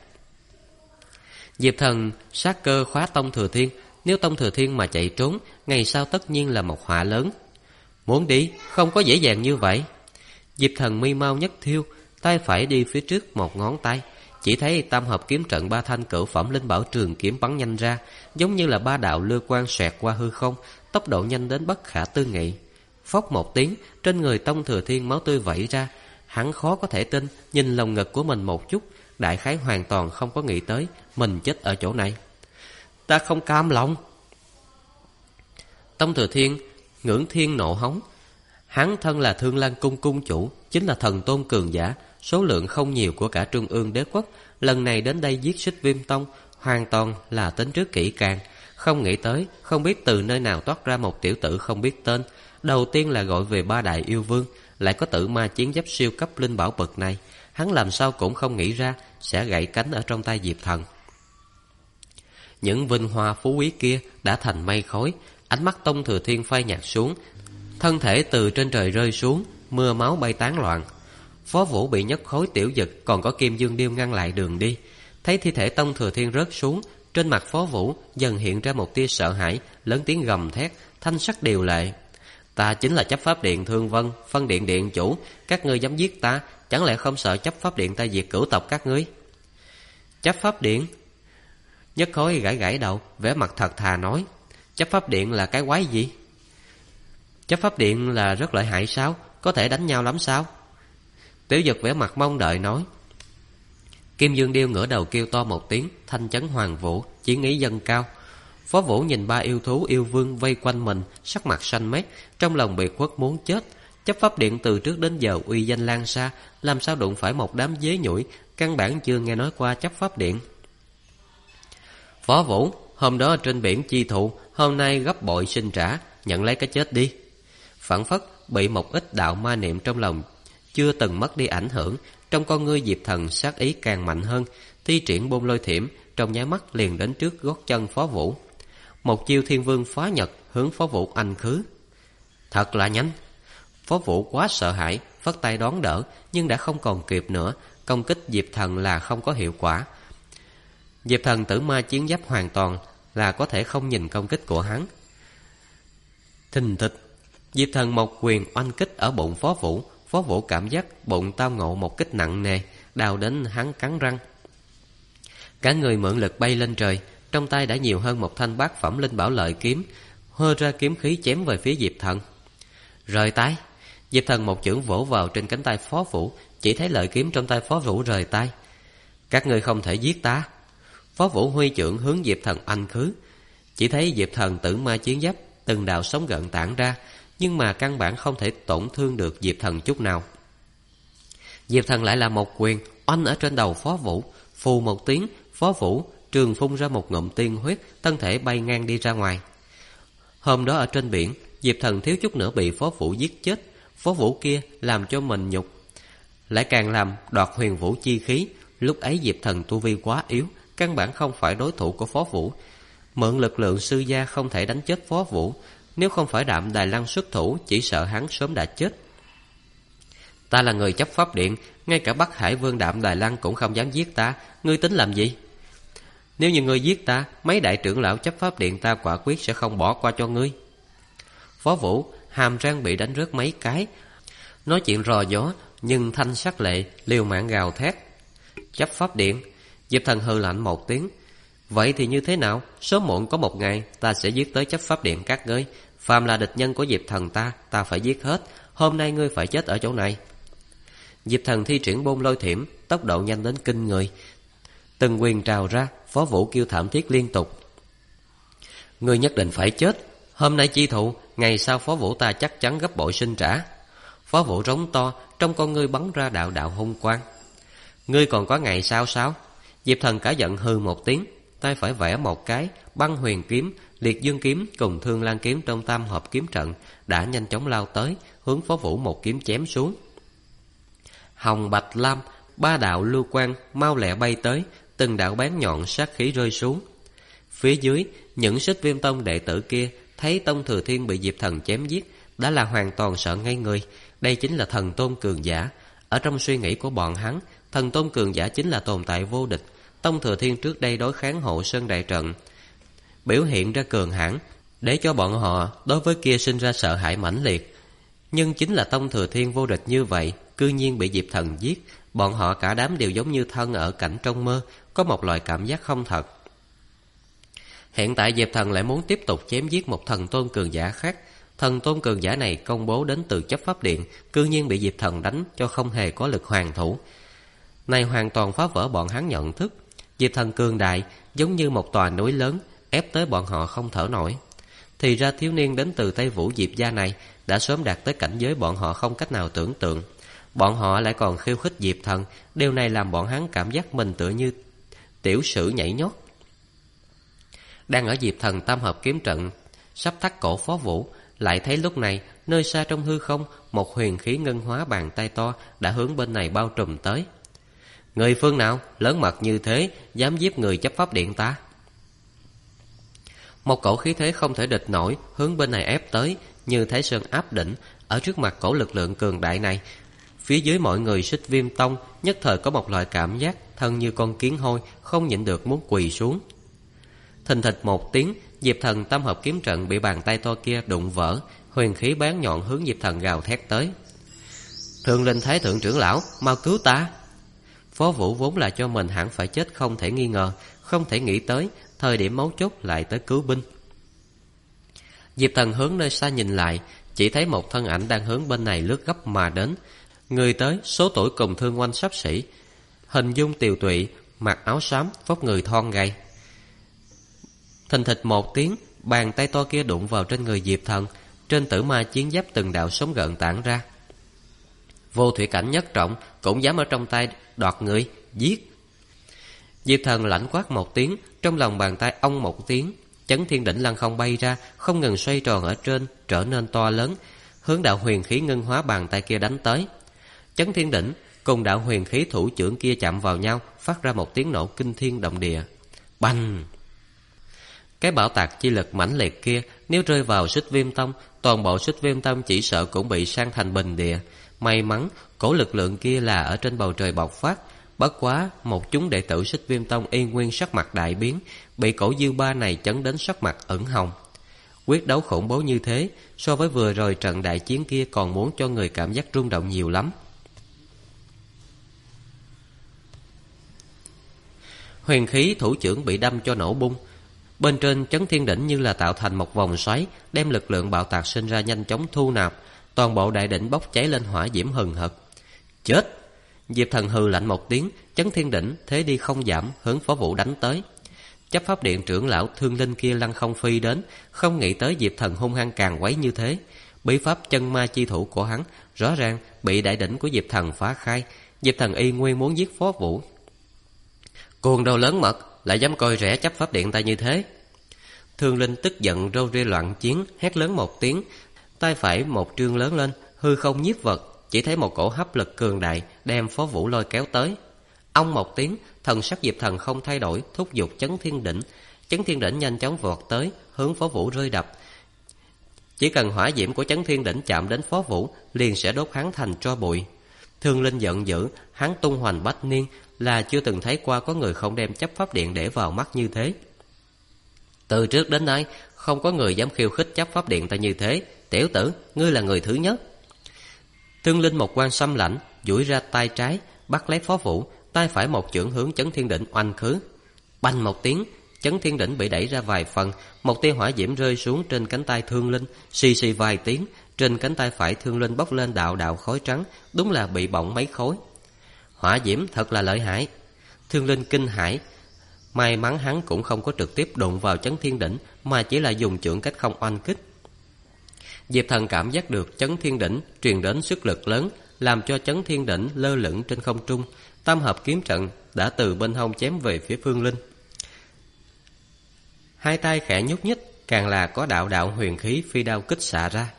Diệp Thần sát cơ khóa Tông Thừa Thiên, nếu Tông Thừa Thiên mà chạy trốn, ngày sau tất nhiên là một họa lớn. Muốn đi, không có dễ dàng như vậy. Diệp Thần mi mau nhất thiêu, tay phải đi phía trước một ngón tay, chỉ thấy tam hợp kiếm trận 3 thanh cửu phẩm linh bảo trường kiếm bắn nhanh ra, giống như là 3 đạo lư quang xẹt qua hư không, tốc độ nhanh đến bất khả tư nghị. Phốc một tiếng, trên người Tông Thừa Thiên máu tươi vẩy ra. Hắn khó có thể tin, nhìn lồng ngực của mình một chút, đại khái hoàn toàn không có nghĩ tới mình chết ở chỗ này. Ta không cam lòng! Tông Thừa Thiên ngưỡng thiên nộ hống. Hắn thân là Thương Lan cung cung chủ, chính là thần tôn cường giả, số lượng không nhiều của cả Trung ương đế quốc. Lần này đến đây giết Xích Viêm Tông, hoàn toàn là tính trước kỹ càng. Không nghĩ tới, không biết từ nơi nào toát ra một tiểu tử không biết tên. Đầu tiên là gọi về 3 đại yêu vương, lại có tử ma chiến giáp siêu cấp linh bảo bậc này. Hắn làm sao cũng không nghĩ ra sẽ gãy cánh ở trong tay Diệp Thần. Những vinh hoa phú quý kia đã thành mây khói. Ánh mắt Tông Thừa Thiên phai nhạt xuống, thân thể từ trên trời rơi xuống, mưa máu bay tán loạn. Phó Vũ bị nhất khối tiểu dực, còn có Kim Dương Điêu ngăn lại đường đi. Thấy thi thể Tông Thừa Thiên rớt xuống, trên mặt Phó Vũ dần hiện ra một tia sợ hãi, lớn tiếng gầm thét, thanh sắc điều lệ: Ta chính là chấp pháp điện Thương Vân, phân điện điện chủ, các ngươi dám giết ta, chẳng lẽ không sợ chấp pháp điện ta diệt cửu tộc các ngươi? Chấp pháp điện? Nhất khối gãi gãi đầu, vẻ mặt thật thà nói: Chấp pháp điện là cái quái gì? Chấp pháp điện là rất lợi hại sao? Có thể đánh nhau lắm sao? Tiểu Dực vẻ mặt mong đợi nói. Kim Dương Điêu ngửa đầu kêu to một tiếng, thanh chấn hoàng vũ, chiến ý dâng cao. Phó Vũ nhìn 3 yêu thú yêu vương vây quanh mình, sắc mặt xanh mét, trong lòng bị khuất muốn chết. Chấp pháp điện từ trước đến giờ uy danh lan xa, làm sao đụng phải một đám dế nhủi, căn bản chưa nghe nói qua chấp pháp điện. Phó Vũ, hôm đó trên biển chi thụ, hôm nay gấp bội sinh trả, nhận lấy cái chết đi. Phản phất bị một ít đạo ma niệm trong lòng chưa từng mất đi ảnh hưởng, Trong con ngươi Diệp Thần sát ý càng mạnh hơn, thi triển bôn lôi thiểm, trong nháy mắt liền đến trước gót chân Phó Vũ. Một chiêu Thiên Vương phá nhật hướng Phó Vũ anh khứ. Thật là nhanh. Phó Vũ quá sợ hãi, phất tay đón đỡ, nhưng đã không còn kịp nữa. Công kích Diệp Thần là không có hiệu quả. Diệp Thần tử ma chiến giáp hoàn toàn là có thể không nhìn công kích của hắn. Thình thịch, Diệp Thần một quyền oanh kích ở bụng Phó Vũ. Phó Vũ cảm giác bụng tao ngộ một kích nặng nề, đau đến hắn cắn răng. Cả người mượn lực bay lên trời, trong tay đã nhiều hơn một thanh bát phẩm linh bảo lợi kiếm, hơ ra kiếm khí chém về phía Diệp Thần. Rời tay. Diệp Thần một chưởng vỗ vào trên cánh tay Phó Vũ, chỉ thấy lợi kiếm trong tay Phó Vũ rời tay. Các ngươi không thể giết ta. Phó Vũ huy chưởng hướng Diệp Thần anh khứ. Chỉ thấy Diệp Thần tử ma chiến giáp từng đạo sóng gợn tản ra, nhưng mà căn bản không thể tổn thương được Diệp Thần chút nào. Diệp Thần lại là một quyền oanh ở trên đầu Phó Vũ. Phù một tiếng, Phó Vũ trường phun ra một ngụm tiên huyết, thân thể bay ngang đi ra ngoài. Hôm đó ở trên biển, Diệp Thần thiếu chút nữa bị Phó Vũ giết chết. Phó Vũ kia làm cho mình nhục, lại càng làm đoạt huyền vũ chi khí. Lúc ấy Diệp Thần tu vi quá yếu, căn bản không phải đối thủ của Phó Vũ. Mượn lực lượng sư gia không thể đánh chết Phó Vũ. Nếu không phải Đạm Đài Lăng xuất thủ, chỉ sợ hắn sớm đã chết. Ta là người chấp pháp điện, ngay cả Bắc Hải Vương Đạm Đài Lăng cũng không dám giết ta. Ngươi tính làm gì? Nếu như ngươi giết ta, mấy đại trưởng lão chấp pháp điện ta quả quyết sẽ không bỏ qua cho ngươi. Phó Vũ hàm răng bị đánh rớt mấy cái, nói chuyện rò gió nhưng thanh sắc lệ, liều mạng gào thét. Chấp pháp điện? Diệp Thần hừ lạnh một tiếng. Vậy thì như thế nào? Sớm muộn có một ngày ta sẽ giết tới chấp pháp điện các ngươi. Phàm là địch nhân của Diệp Thần ta phải giết hết. Hôm nay ngươi phải chết ở chỗ này. Diệp Thần thi triển bôn lôi thiểm, tốc độ nhanh đến kinh người. Từng quyền trào ra, Phó Vũ kêu thảm thiết liên tục. Ngươi nhất định phải chết. Hôm nay chi thụ, ngày sau Phó Vũ ta chắc chắn gấp bội sinh trả. Phó Vũ rống to, trong con ngươi bắn ra đạo đạo hung quang. Ngươi còn có ngày sau sao? Diệp Thần cả giận hừ một tiếng, tay phải vẽ một cái băng huyền kiếm, liệt dương kiếm cùng thương lan kiếm trong tam hợp kiếm trận đã nhanh chóng lao tới, hướng Phó Vũ một kiếm chém xuống. Hồng bạch lam, ba đạo lưu quang mau lẹ bay tới, từng đạo bén nhọn sát khí rơi xuống. Phía dưới, những Xích Viêm Tông đệ tử kia thấy Tông Thừa Thiên bị Diệp Thần chém giết, đã là hoàn toàn sợ ngây người. Đây chính là thần tôn cường giả. Ở trong suy nghĩ của bọn hắn, thần tôn cường giả chính là tồn tại vô địch. Tông Thừa Thiên trước đây đối kháng Hộ Sơn đại trận, biểu hiện ra cường hãn, để cho bọn họ đối với kia sinh ra sợ hãi mãnh liệt. Nhưng chính là Tông Thừa Thiên vô địch như vậy, cư nhiên bị Diệp Thần giết. Bọn họ cả đám đều giống như thân ở cảnh trong mơ, có một loại cảm giác không thật. Hiện tại Diệp Thần lại muốn tiếp tục chém giết một thần tôn cường giả khác. Thần tôn cường giả này công bố đến từ chấp pháp điện, cư nhiên bị Diệp Thần đánh cho không hề có lực hoàn thủ. Này hoàn toàn phá vỡ bọn hắn nhận thức. Diệp Thần cường đại, giống như một tòa núi lớn, ép tới bọn họ không thở nổi. Thì ra thiếu niên đến từ Tây Vũ Diệp gia này đã sớm đạt tới cảnh giới bọn họ không cách nào tưởng tượng. Bọn họ lại còn khiêu khích Diệp Thần, điều này làm bọn hắn cảm giác mình tựa như tiểu sử nhảy nhót. Đang ở Diệp Thần tam hợp kiếm trận sắp thắt cổ Phó Vũ, lại thấy lúc này nơi xa trong hư không, một huyền khí ngân hóa bàn tay to đã hướng bên này bao trùm tới. Người phương nào lớn mật như thế, dám giết người chấp pháp điện ta? Một cổ khí thế không thể địch nổi hướng bên này ép tới, như Thái Sơn áp đỉnh. Ở trước mặt cổ lực lượng cường đại này, phía dưới mọi người Xích Viêm Tông nhất thời có một loại cảm giác thân như con kiến hôi, không nhịn được muốn quỳ xuống. Thình thịch một tiếng, Diệp Thần tam hợp kiếm trận bị bàn tay to kia đụng vỡ, huyền khí bén nhọn hướng Diệp Thần gào thét tới. Thường Linh Thái Thượng trưởng lão, mau cứu ta! Phó Vũ vốn là cho mình hẳn phải chết không thể nghi ngờ, không thể nghĩ tới thời điểm mấu chốt lại tới cứu binh. Diệp Thần hướng nơi xa nhìn lại, chỉ thấy một thân ảnh đang hướng bên này lướt gấp mà đến. Người tới số tuổi cùng Thương Oanh xấp xỉ, hình dung tiều tụy, mặc áo xám, vóc người thon gầy. Thình thịch một tiếng, bàn tay to kia đụng vào trên người Diệp Thần, trên tử ma chiến giáp từng đạo sóng gợn tản ra. Vô thủy cảnh nhất trọng cũng dám ở trong tay đoạt người, giết! Diệp Thần lạnh quát một tiếng, trong lòng bàn tay ong một tiếng, Chấn Thiên Đỉnh lăng không bay ra, không ngừng xoay tròn ở trên, trở nên to lớn, hướng đạo huyền khí ngân hóa bàn tay kia đánh tới. Chấn Thiên Đỉnh cùng đạo huyền khí thủ trưởng kia chạm vào nhau, phát ra một tiếng nổ kinh thiên động địa. Bành! Cái bảo tạc chi lực mãnh liệt kia nếu rơi vào Xích Viêm Tông, toàn bộ Xích Viêm Tông chỉ sợ cũng bị san thành bình địa. May mắn cổ lực lượng kia là ở trên bầu trời bộc phát. Bất quá một chúng đệ tử Xích Viêm Tông y nguyên sắc mặt đại biến, bị cổ dư ba này chấn đến sắc mặt ửng hồng. Quyết đấu khủng bố như thế, so với vừa rồi trận đại chiến kia còn muốn cho người cảm giác rung động nhiều lắm. Huyền khí thủ trưởng bị đâm cho nổ bung. Bên trên Chấn Thiên Đỉnh như là tạo thành một vòng xoáy, đem lực lượng bạo tạc sinh ra nhanh chóng thu nạp. Toàn bộ đại đỉnh bốc cháy lên hỏa diễm hừng hực. Chết! Diệp Thần hừ lạnh một tiếng, Chấn Thiên Đỉnh thế đi không giảm, hướng Phó Vũ đánh tới. Chấp pháp điện trưởng lão Thương Linh kia lăng không phi đến, không nghĩ tới Diệp Thần hung hăng càng quấy như thế. Bí pháp chân ma chi thủ của hắn rõ ràng bị đại đỉnh của Diệp Thần phá khai. Diệp Thần y nguyên muốn giết Phó Vũ. Cuồng đồ lớn mật, lại dám coi rẻ chấp pháp điện ta như thế. Thương Linh tức giận râu ria loạn chiến, hét lớn một tiếng, tay phải một trương lớn lên, hư không nhiếp vật, chỉ thấy một cổ hấp lực cường đại đem Phó Vũ lôi kéo tới. Ông một tiếng, thần sắc Diệp Thần không thay đổi, thúc giục Chấn Thiên Đỉnh. Chấn Thiên Đỉnh nhanh chóng vọt tới, hướng Phó Vũ rơi đập. Chỉ cần hỏa diễm của Chấn Thiên Đỉnh chạm đến Phó Vũ, liền sẽ đốt hắn thành tro bụi. Thương Linh giận dữ, hắn tung hoành bách niên, là chưa từng thấy qua có người không đem chấp pháp điện để vào mắt như thế. Từ trước đến nay, không có người dám khiêu khích chấp pháp điện ta như thế. Tiểu tử, ngươi là người thứ nhất. Thương Linh một quan xâm lạnh, duỗi ra tay trái, bắt lấy Phó Vũ, tay phải một chưởng hướng Chấn Thiên Đỉnh oanh khứ. Bành một tiếng, Chấn Thiên Đỉnh bị đẩy ra vài phần, một tia hỏa diễm rơi xuống trên cánh tay Thương Linh, xì xì vài tiếng, trên cánh tay phải Thương Linh bốc lên đạo đạo khói trắng, đúng là bị bỏng mấy khối. Hỏa diễm thật là lợi hại. Thương Linh kinh hãi. May mắn hắn cũng không có trực tiếp đụng vào Chấn Thiên Đỉnh, mà chỉ là dùng chưởng cách không oanh kích. Diệp Thần cảm giác được Chấn Thiên Đỉnh truyền đến sức lực lớn, làm cho Chấn Thiên Đỉnh lơ lửng trên không trung. Tam hợp kiếm trận đã từ bên hông chém về phía Phương Linh. Hai tay khẽ nhúc nhích, càng là có đạo đạo huyền khí phi đao kích xạ ra.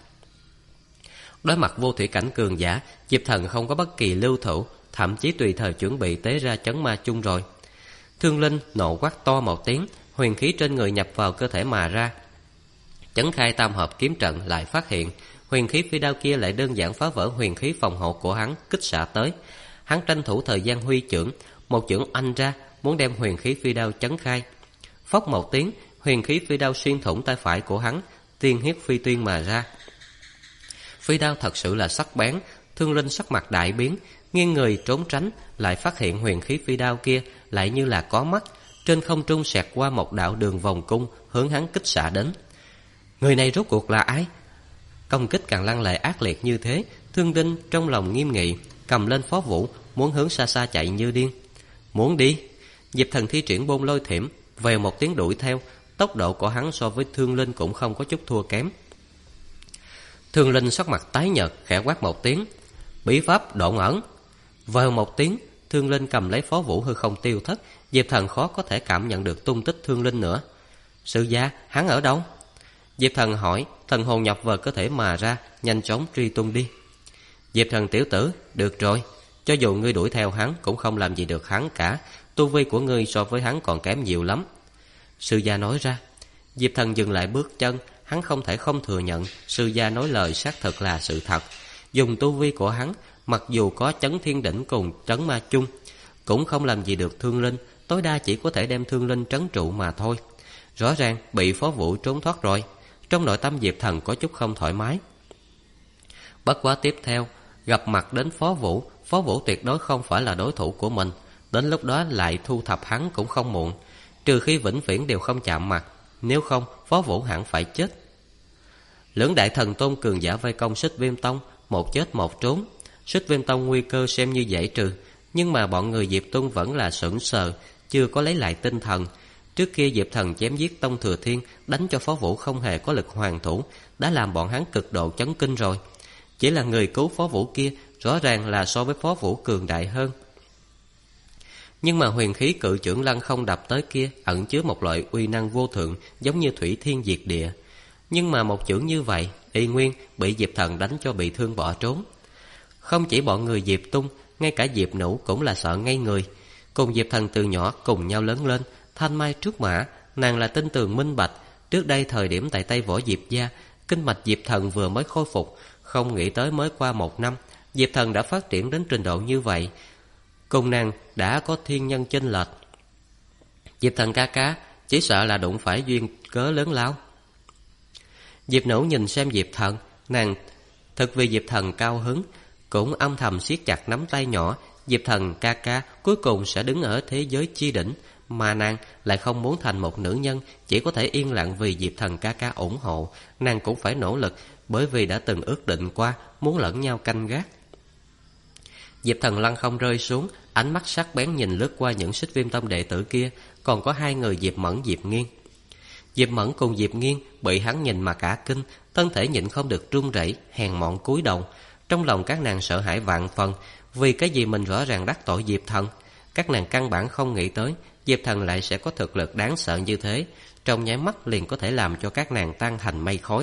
Đối mặt vô thủy cảnh cường giả, Diệp Thần không có bất kỳ lưu thủ, thậm chí tùy thời chuẩn bị tế ra chấn ma chung rồi. Thương Linh nộ quát to một tiếng, huyền khí trên người nhập vào cơ thể mà ra. Chấn khai tam hợp kiếm trận lại phát hiện, huyền khí phi đao kia lại đơn giản phá vỡ huyền khí phòng hộ của hắn, kích xạ tới. Hắn tranh thủ thời gian huy chưởng, một chưởng anh ra, muốn đem huyền khí phi đao chấn khai. Phốc một tiếng, huyền khí phi đao xuyên thủng tay phải của hắn, tiên huyết phi tuyên mà ra. Phi đao thật sự là sắc bén. Thương Linh sắc mặt đại biến, nghiêng người trốn tránh, lại phát hiện huyền khí phi đao kia lại như là có mắt, trên không trung xẹt qua một đạo đường vòng cung hướng hắn kích xạ đến. Người này rốt cuộc là ai? Công kích càng lăng lệ ác liệt như thế, Thương Linh trong lòng nghiêm nghị, cầm lên Phó Vũ, muốn hướng xa xa chạy như điên. Muốn đi? Diệp Thần thi triển Bôn Lôi Thiểm, vèo một tiếng đuổi theo. Tốc độ của hắn so với Thương Linh cũng không có chút thua kém. Thương Linh sắc mặt tái nhợt, khẽ quát một tiếng, bí pháp độn ẩn. Vèo một tiếng, Thương Linh cầm lấy Phó Vũ hư không tiêu thất. Diệp Thần khó có thể cảm nhận được tung tích Thương Linh nữa. Sư gia, hắn ở đâu? Diệp Thần hỏi, thần hồn nhập vào cơ thể mà ra, nhanh chóng truy tung đi. Diệp Thần tiểu tử, được rồi, cho dù ngươi đuổi theo hắn cũng không làm gì được hắn cả, tu vi của ngươi so với hắn còn kém nhiều lắm. Sư gia nói ra. Diệp Thần dừng lại bước chân, hắn không thể không thừa nhận sư gia nói lời xác thực là sự thật. Dùng tu vi của hắn, mặc dù có Chấn Thiên Đỉnh cùng trấn ma chung, cũng không làm gì được Thương Linh, tối đa chỉ có thể đem Thương Linh trấn trụ mà thôi. Rõ ràng bị Phó Vũ trốn thoát rồi. Trong nội tâm Diệp Thần có chút không thoải mái. Bất quá tiếp theo gặp mặt đến Phó Vũ tuyệt đối không phải là đối thủ của mình. Đến lúc đó lại thu thập hắn cũng không muộn, trừ khi vĩnh viễn đều không chạm mặt, nếu không Phó Vũ hẳn phải chết. Lưỡng đại thần tôn cường giả vây công Xích Viêm Tông, một chết một trốn. Xích Viêm Tông nguy cơ xem như giải trừ, nhưng mà bọn người Diệp Tuân vẫn là sững sờ, chưa có lấy lại tinh thần. Trước kia Diệp Thần chém giết Tông Thừa Thiên, đánh cho Phó Vũ không hề có lực hoàn thủ, đã làm bọn hắn cực độ chấn kinh rồi. Chỉ là người cứu Phó Vũ kia rõ ràng là so với Phó Vũ cường đại hơn. Nhưng mà huyền khí cự chưởng lăng không đập tới kia ẩn chứa một loại uy năng vô thượng, giống như thủy thiên diệt địa. Nhưng mà một chưởng như vậy y nguyên bị Diệp Thần đánh cho bị thương bỏ trốn. Không chỉ bọn người Diệp Tung, ngay cả Diệp Nữ cũng là sợ ngây người. Cùng Diệp Thần từ nhỏ cùng nhau lớn lên, thanh mai trúc mã, nàng là tin tường minh bạch. Trước đây thời điểm tại Tây Võ Diệp gia, kinh mạch Diệp Thần vừa mới khôi phục, không nghĩ tới mới qua 1 năm, Diệp Thần đã phát triển đến trình độ như vậy. Cùng nàng đã có thiên nhân chênh lệch. Diệp Thần ca ca, chỉ sợ là đụng phải duyên cớ lớn lao. Diệp Nữ nhìn xem Diệp Thần, nàng thật vì Diệp Thần cao hứng, cũng âm thầm siết chặt nắm tay nhỏ. Diệp Thần ca ca cuối cùng sẽ đứng ở thế giới chi đỉnh, mà nàng lại không muốn thành một nữ nhân, chỉ có thể yên lặng vì Diệp Thần ca ca ủng hộ. Nàng cũng phải nỗ lực, bởi vì đã từng ước định qua muốn lẫn nhau canh gác. Diệp Thần lăn không rơi xuống, ánh mắt sắc bén nhìn lướt qua những Xích Viêm Tông đệ tử kia, còn có 2 người Diệp Mẫn, Diệp Nghiên. Diệp Mẫn cùng Diệp Nghiên bị hắn nhìn mà cả kinh, thân thể nhịn không được run rẩy, hèn mọn cúi đầu. Trong lòng các nàng sợ hãi vạn phần, vì cái gì mình rõ ràng đắc tội Diệp Thần. Các nàng căn bản không nghĩ tới Diệp Thần lại sẽ có thực lực đáng sợ như thế, trong nháy mắt liền có thể làm cho các nàng tan thành mây khói.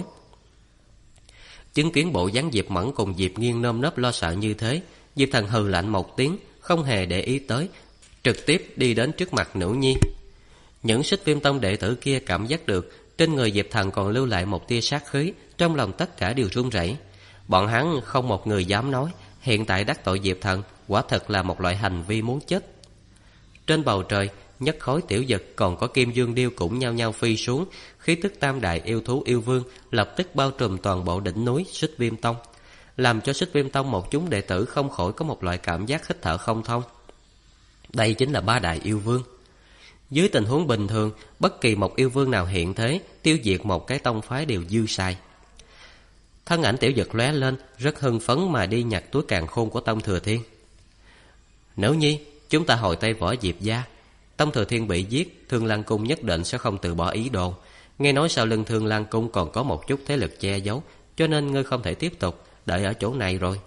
Chứng kiến bộ dáng Diệp Mẫn cùng Diệp Nghiên nơm nớp lo sợ như thế, Diệp Thần hừ lạnh một tiếng, không hề để ý tới, trực tiếp đi đến trước mặt Nữ Nhi. Những Xích Viêm Tông đệ tử kia cảm giác được trên người Diệp Thần còn lưu lại một tia sát khí, trong lòng tất cả đều run rẩy. Bọn hắn không một người dám nói hiện tại đắc tội Diệp Thần quả thật là một loại hành vi muốn chết. Trên bầu trời, nhất khối tiểu dật còn có Kim Dương Điêu cũng nhao nhao phi xuống, khí tức tam đại yêu thú yêu vương lập tức bao trùm toàn bộ đỉnh núi Xích Viêm Tông, làm cho Xích Viêm Tông một chúng đệ tử không khỏi có một loại cảm giác hít thở không thông. Đây chính là 3 đại yêu vương. Dưới tình huống bình thường, bất kỳ một yêu vương nào hiện thế, tiêu diệt một cái tông phái đều dư xài. Thân ảnh tiểu dật lóe lên, rất hưng phấn mà đi nhặt túi càn khôn của Tông Thừa Thiên. Nữ Nhi, chúng ta hồi Tây Võ Diệp gia. Tông Thừa Thiên bị giết, Thương Lan Cung nhất định sẽ không từ bỏ ý đồ. Nghe nói sau lưng Thương Lan Cung còn có một chút thế lực che giấu, cho nên ngươi không thể tiếp tục đợi ở chỗ này rồi.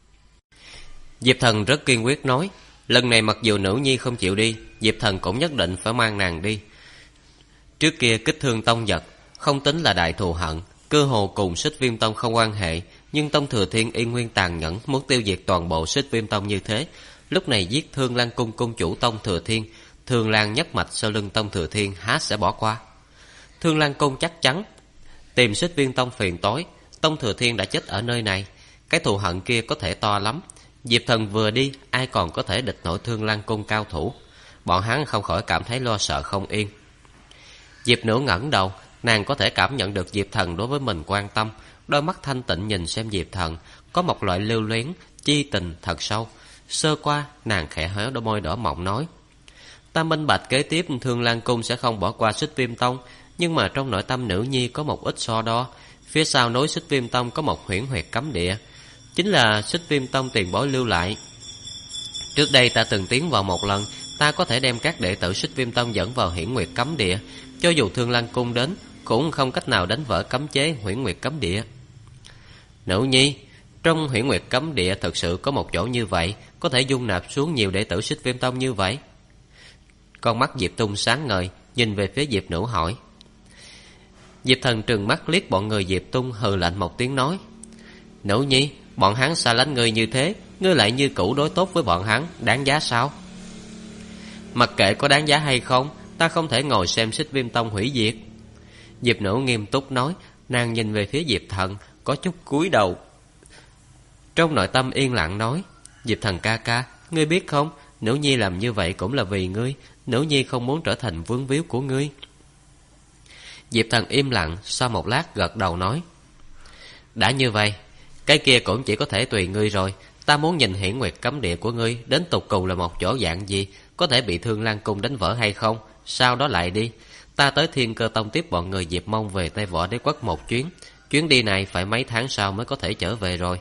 Diệp Thần rất kiên quyết nói, lần này mặc dù Nữ Nhi không chịu đi, Diệp Thần cũng nhất định phải mang nàng đi. Trước kia Kích Thương Tông giật không tính là đại thù hận, cơ hồ cùng Xích Viêm Tông không quan hệ, nhưng Tông Thừa Thiên y nguyên tàn nhẫn muốn tiêu diệt toàn bộ Xích Viêm Tông như thế. Lúc này giết Thương Lan Cung cung chủ Tông Thừa Thiên, Thương Lan nhất mạch sau lưng Tông Thừa Thiên há sẽ bỏ qua. Thương Lan Cung chắc chắn tìm Xích Viêm Tông phiền tối, Tông Thừa Thiên đã chết ở nơi này, cái thù hận kia có thể to lắm. Diệp Thần vừa đi, ai còn có thể địch nổi Thương Lan Cung cao thủ. Bọn hắn không khỏi cảm thấy lo sợ không yên. Diệp Nữ ngẩng đầu, nàng có thể cảm nhận được Diệp Thần đối với mình quan tâm, đôi mắt thanh tịnh nhìn xem Diệp Thần, có một loại lưu luyến, chi tình thật sâu. Sơ qua, nàng khẽ hé đôi môi đỏ mọng nói, ta minh bạch kế tiếp Thương Lan Cung sẽ không bỏ qua Xích Viêm Tông, nhưng mà trong nội tâm Nữ Nhi có một ít so đo. Phía sau núi Xích Viêm Tông có một huyễn huyệt cấm địa, chính là Xích Viêm Tông tiền bối lưu lại. Trước đây ta từng tiến vào một lần, ta có thể đem các đệ tử Xích Viêm Tông dẫn vào huyễn nguyệt cấm địa, cho dù Thương Lan Cung đến cũng không cách nào đánh vỡ cấm chế huyễn nguyệt cấm địa. Nữ Nhi, trong huyễn nguyệt cấm địa thật sự có một chỗ như vậy, có thể dung nạp xuống nhiều đệ tử Xích Viêm Tông như vậy? Con mắt Diệp Tung sáng ngời, nhìn về phía Diệp Nữ hỏi. Diệp Thần trừng mắt liếc bọn người Diệp Tung, hừ lạnh một tiếng nói, Nữ Nhi, bọn hắn xa lánh ngươi như thế, ngươi lại như cũ đối tốt với bọn hắn, đáng giá sao? Mặc kệ có đáng giá hay không, ta không thể ngồi xem Xích Viêm Tông hủy diệt. Diệp Nữ nghiêm túc nói, nàng nhìn về phía Diệp Thần, có chút cúi đầu. Trong nội tâm yên lặng nói, Diệp Thần ca ca, ngươi biết không, Nữ Nhi làm như vậy cũng là vì ngươi, Nữ Nhi không muốn trở thành vướng víu của ngươi. Diệp Thần im lặng, sau một lát gật đầu nói, đã như vậy, cái kia cũng chỉ có thể tùy ngươi rồi. Ta muốn nhìn hiển nguyệt cấm địa của ngươi đến tục cùng là một chỗ dạng gì, có thể bị Thương Lan Cung đánh vỡ hay không, sau đó lại đi. Ta tới Thiên Cơ Tông tiếp bọn người Diệp Mông về Tây Võ Đế Quốc một chuyến. Chuyến đi này phải mấy tháng sau mới có thể trở về rồi.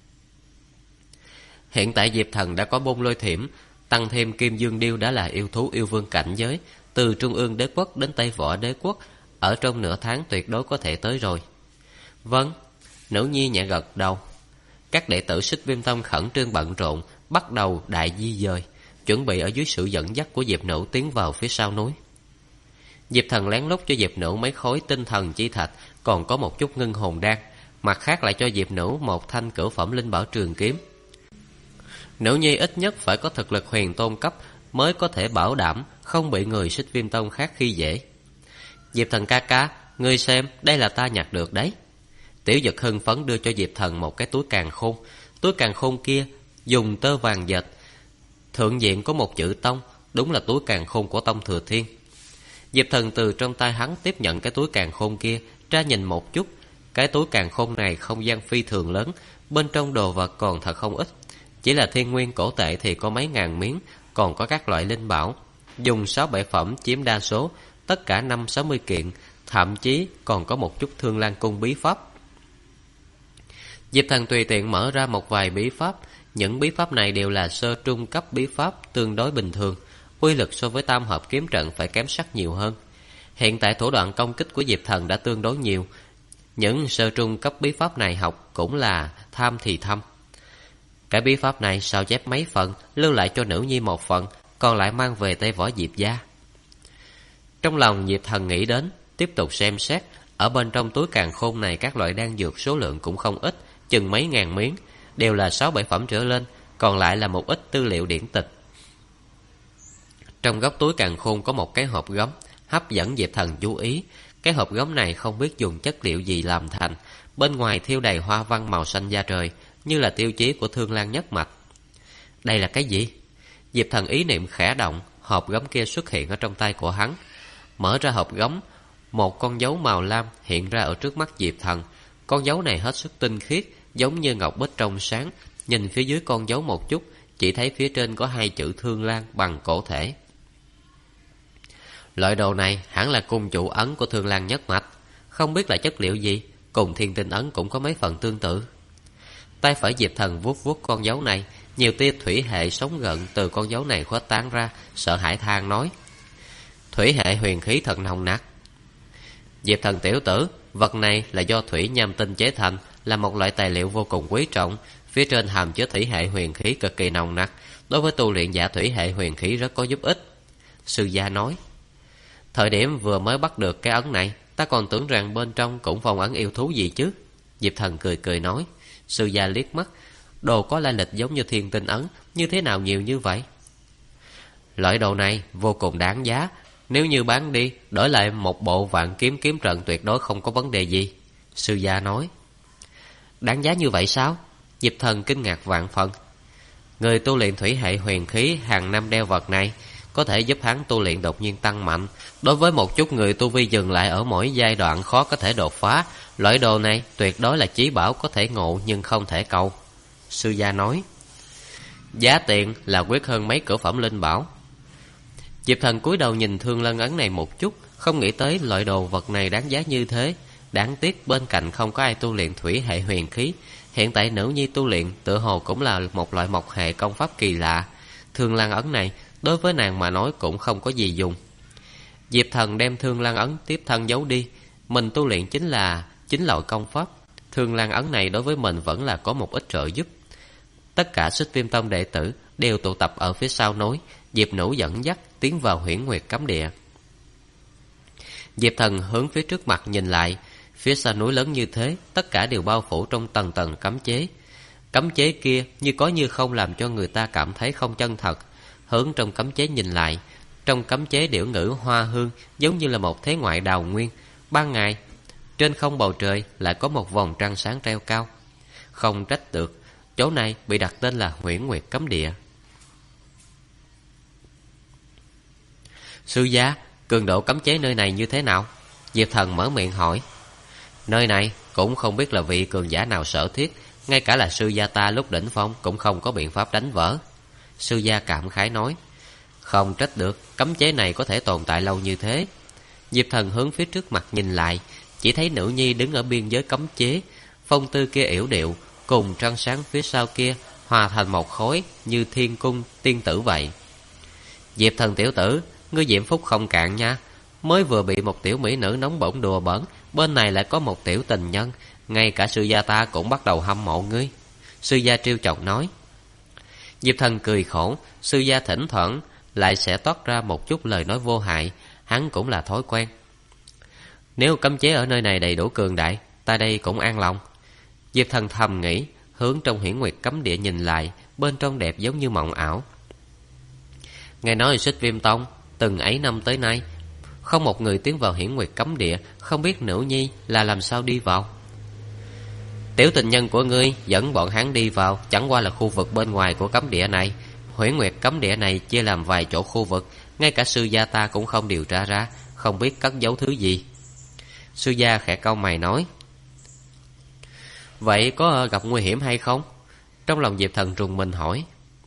Hiện tại Diệp Thần đã có Bôn Lôi Thiểm, tăng thêm Kim Dương Điêu đã là yêu thú yêu vương cảnh giới. Từ Trung ương Đế Quốc đến Tây Võ Đế Quốc, ở trong nửa tháng tuyệt đối có thể tới rồi. Vâng. Nữ Nhi nhẹ gật đầu. Các đệ tử Xích Viêm Tông khẩn trương bận rộn, bắt đầu đại di dời, chuẩn bị ở dưới sự dẫn dắt của Diệp Nữ tiến vào phía sau núi. Diệp Thần lén lút cho Diệp Nữ mấy khối tinh thần chi thạch, còn có một chút ngưng hồn đan, mặt khác lại cho Diệp Nữ một thanh cửu phẩm linh bảo trường kiếm. Nữ nhi ít nhất phải có thực lực huyền tôn cấp mới có thể bảo đảm không bị người Xích Viêm Tông khác khi dễ. Diệp Thần ca ca, ngươi xem, đây là ta nhặt được đấy. Tiểu Dực hưng phấn đưa cho Diệp Thần một cái túi càn khôn. Túi càn khôn kia dùng tơ vàng dệt, thượng diện có một chữ Tông, đúng là túi càn khôn của Tông Thừa Thiên. Diệp Thần từ trong tay hắn tiếp nhận cái túi càn khôn kia, tra nhìn một chút. Cái túi càn khôn này không gian phi thường lớn, bên trong đồ vật còn thật không ít. Chỉ là thiên nguyên cổ tệ thì có mấy ngàn miếng, còn có các loại linh bảo, dùng 6-7 phẩm chiếm đa số, tất cả 50-60 kiện, thậm chí còn có một chút Thương Lan Cung bí pháp. Diệp Thần tùy tiện mở ra một vài bí pháp. Những bí pháp này đều là sơ trung cấp bí pháp, tương đối bình thường, uy lực so với tam hợp kiếm trận phải kém sắc nhiều hơn. Hiện tại thủ đoạn công kích của Diệp Thần đã tương đối nhiều. Những sơ trung cấp bí pháp này học cũng là tham thì thâm. Cái bí pháp này sao chép mấy phần, lưu lại cho nữ nhi một phần, còn lại mang về tay Võ Diệp gia. Trong lòng Diệp Thần nghĩ đến, tiếp tục xem xét. Ở bên trong túi càn khôn này các loại đan dược số lượng cũng không ít, chừng mấy ngàn miếng, đều là 6-7 phẩm trở lên, còn lại là một ít tư liệu điển tịch. Trong góc túi càn khôn có một cái hộp gấm, hấp dẫn Diệp Thần chú ý. Cái hộp gấm này không biết dùng chất liệu gì làm thành, bên ngoài thêu đầy hoa văn màu xanh da trời, như là tiêu chí của Thương Lan nhất mạch. Đây là cái gì? Diệp Thần ý niệm khẽ động, hộp gấm kia xuất hiện ở trong tay của hắn. Mở ra hộp gấm, một con dấu màu lam hiện ra ở trước mắt Diệp Thần. Con dấu này hết sức tinh khiết, giống như ngọc bích trong sáng. Nhìn phía dưới con dấu một chút, chỉ thấy phía trên có 2 chữ Thương Lan bằng cổ thể. Loại đồ này hẳn là cung chủ ấn của Thương Lan nhất mạch, không biết là chất liệu gì, cùng Thiên Tinh ấn cũng có mấy phần tương tự. Tay phải Diệp Thần vuốt vuốt con dấu này, nhiều tia thủy hệ sống gợn từ con dấu này khuếch tán ra, sợ hãi than nói: thủy hệ huyền khí thật nồng nặc. Diệp Thần tiểu tử, vật này là do thủy nham tinh chế thành, là một loại tài liệu vô cùng quý trọng, phía trên hàm chứa thủy hệ huyền khí cực kỳ nồng nặc, đối với tu luyện giả thủy hệ huyền khí rất có giúp ích. Sư gia nói: thời điểm vừa mới bắt được cái ấn này, ta còn tưởng rằng bên trong cũng phong ấn yêu thú gì chứ. Diệp Thần cười cười nói. Sư gia liếc mắt: đồ có lai lịch giống như Thiên Tinh ấn, như thế nào nhiều như vậy? Loại đồ này vô cùng đáng giá, nếu như bán đi, đổi lại một bộ Vạn Kiếm kiếm trận tuyệt đối không có vấn đề gì. Sư gia nói. Đáng giá như vậy sao? Diệp Thần kinh ngạc vạn phần. Người tu luyện thủy hệ huyền khí hàng năm đeo vật này, có thể giúp hắn tu luyện đột nhiên tăng mạnh. Đối với một chút người tu vi dừng lại ở mỗi giai đoạn khó có thể đột phá, loại đồ này tuyệt đối là chí bảo có thể ngộ nhưng không thể cầu. Sư gia nói. Giá tiền là quyết hơn mấy cửa phẩm linh bảo. Diệp Thần cúi đầu nhìn Thương Lân ấn này một chút, không nghĩ tới loại đồ vật này đáng giá như thế. Đáng tiếc bên cạnh không có ai tu luyện thủy hệ huyền khí. Hiện tại nữ nhi tu luyện tựa hồ cũng là một loại mộc hệ công pháp kỳ lạ. Thương Lan ấn này đối với nàng mà nói cũng không có gì dùng. Diệp Thần đem Thương Lan ấn tiếp thân giấu đi. Mình tu luyện chính loại công pháp. Thương Lan ấn này đối với mình vẫn là có một ít trợ giúp. Tất cả Xích Viêm Tông đệ tử đều tụ tập ở phía sau núi. Diệp Nũ dẫn dắt tiến vào Huyễn Nguyệt cấm địa. Diệp Thần hướng phía trước mặt nhìn lại. Phía sau núi lớn như thế, tất cả đều bao phủ trong tầng tầng cấm chế. Cấm chế kia như có như không làm cho người ta cảm thấy không chân thật. Hướng trong cấm chế nhìn lại, trong cấm chế điểu ngữ hoa hương giống như là một thế ngoại đào nguyên. Ban ngày, trên không bầu trời lại có một vòng trăng sáng treo cao. Không trách được, chỗ này bị đặt tên là Huyễn Nguyệt cấm địa. Sư gia, cường độ cấm chế nơi này như thế nào? Diệp Thần mở miệng hỏi. Nơi này cũng không biết là vị cường giả nào sở thiết, ngay cả là sư gia ta lúc đỉnh phong cũng không có biện pháp đánh vỡ. Sư gia cảm khái nói. Không trách được, cấm chế này có thể tồn tại lâu như thế. Diệp Thần hướng phía trước mặt nhìn lại, chỉ thấy nữ nhi đứng ở biên giới cấm chế. Phong tư kia yểu điệu cùng trăng sáng phía sau kia hòa thành một khối, như thiên cung tiên tử vậy. Diệp Thần tiểu tử, ngươi diễm phúc không cạn nha. Mới vừa bị một tiểu mỹ nữ nóng bỏng đùa bỡn, bên này lại có một tiểu tình nhân, ngay cả sư gia ta cũng bắt đầu hâm mộ ngươi. Sư gia trêu chọc nói. Diệp Thần cười khổ. Sư gia thỉnh thoảng lại sẽ toát ra một chút lời nói vô hại, hắn cũng là thói quen. Nếu cấm chế ở nơi này đầy đủ cường đại, ta đây cũng an lòng. Diệp Thần thầm nghĩ, hướng trong Huyễn Nguyệt cấm địa nhìn lại. bên trong đẹp giống như mộng ảo. Nghe nói Xích Viêm Tông từng ấy năm tới nay không một người tiến vào Hiển Nguyệt Cấm Địa, không biết nữ nhi là làm sao đi vào. Tiểu tình nhân của ngươi dẫn bọn hắn đi vào chẳng qua là khu vực bên ngoài của cấm địa này. Huyễn Nguyệt Cấm Địa này chia làm vài chỗ khu vực, ngay cả sư gia ta cũng không điều tra ra, không biết cất giấu thứ gì. Sư gia khẽ cau mày nói. Vậy có gặp nguy hiểm hay không? Trong lòng Diệp Thần rùng mình hỏi.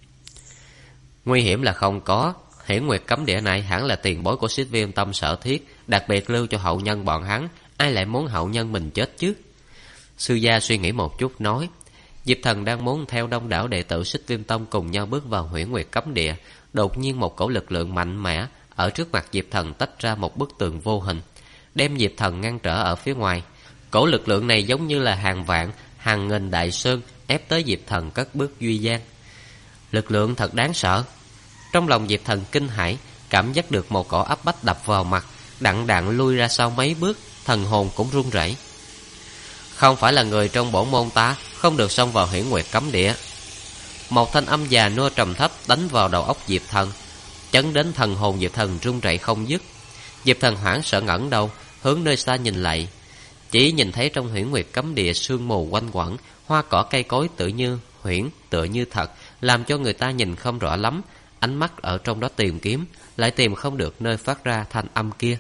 Nguy hiểm là không có. Hiển Nguyệt Cấm Địa này hẳn là tiền bối của Xích Viêm Tông sở thiết, đặc biệt lưu cho hậu nhân bọn hắn. Ai lại muốn hậu nhân mình chết chứ? Sư gia suy nghĩ một chút nói. Diệp Thần đang muốn theo đông đảo đệ tử Xích Viêm Tông cùng nhau bước vào Huyễn Nguyệt Cấm Địa. Đột nhiên một cổ lực lượng mạnh mẽ ở trước mặt Diệp Thần tách ra một bức tường vô hình, đem Diệp Thần ngăn trở ở phía ngoài. Cổ lực lượng này giống như là hàng vạn, hàng nghìn đại sơn ép tới Diệp Thần cất bước duy gian. Lực lượng thật đáng sợ. Trong lòng Diệp Thần kinh hãi, cảm giác được một cỗ áp bách đập vào mặt, đặng đặng lui ra sau mấy bước, thần hồn cũng run rẩy. Không phải là người trong bổn môn ta, không được xông vào Huyễn Nguyệt Cấm Địa. Một thanh âm già nua trầm thấp đánh vào đầu óc Diệp Thần, chấn đến thần hồn Diệp Thần run rẩy không dứt. Diệp Thần hoảng sợ ngẩng đầu hướng nơi xa nhìn lại, chỉ nhìn thấy trong Huyễn Nguyệt Cấm Địa sương mù quanh quẩn, hoa cỏ cây cối tựa như huyễn, tựa như thật, làm cho người ta nhìn không rõ lắm. Ánh mắt ở trong đó tìm kiếm, lại tìm không được nơi phát ra thanh âm kia.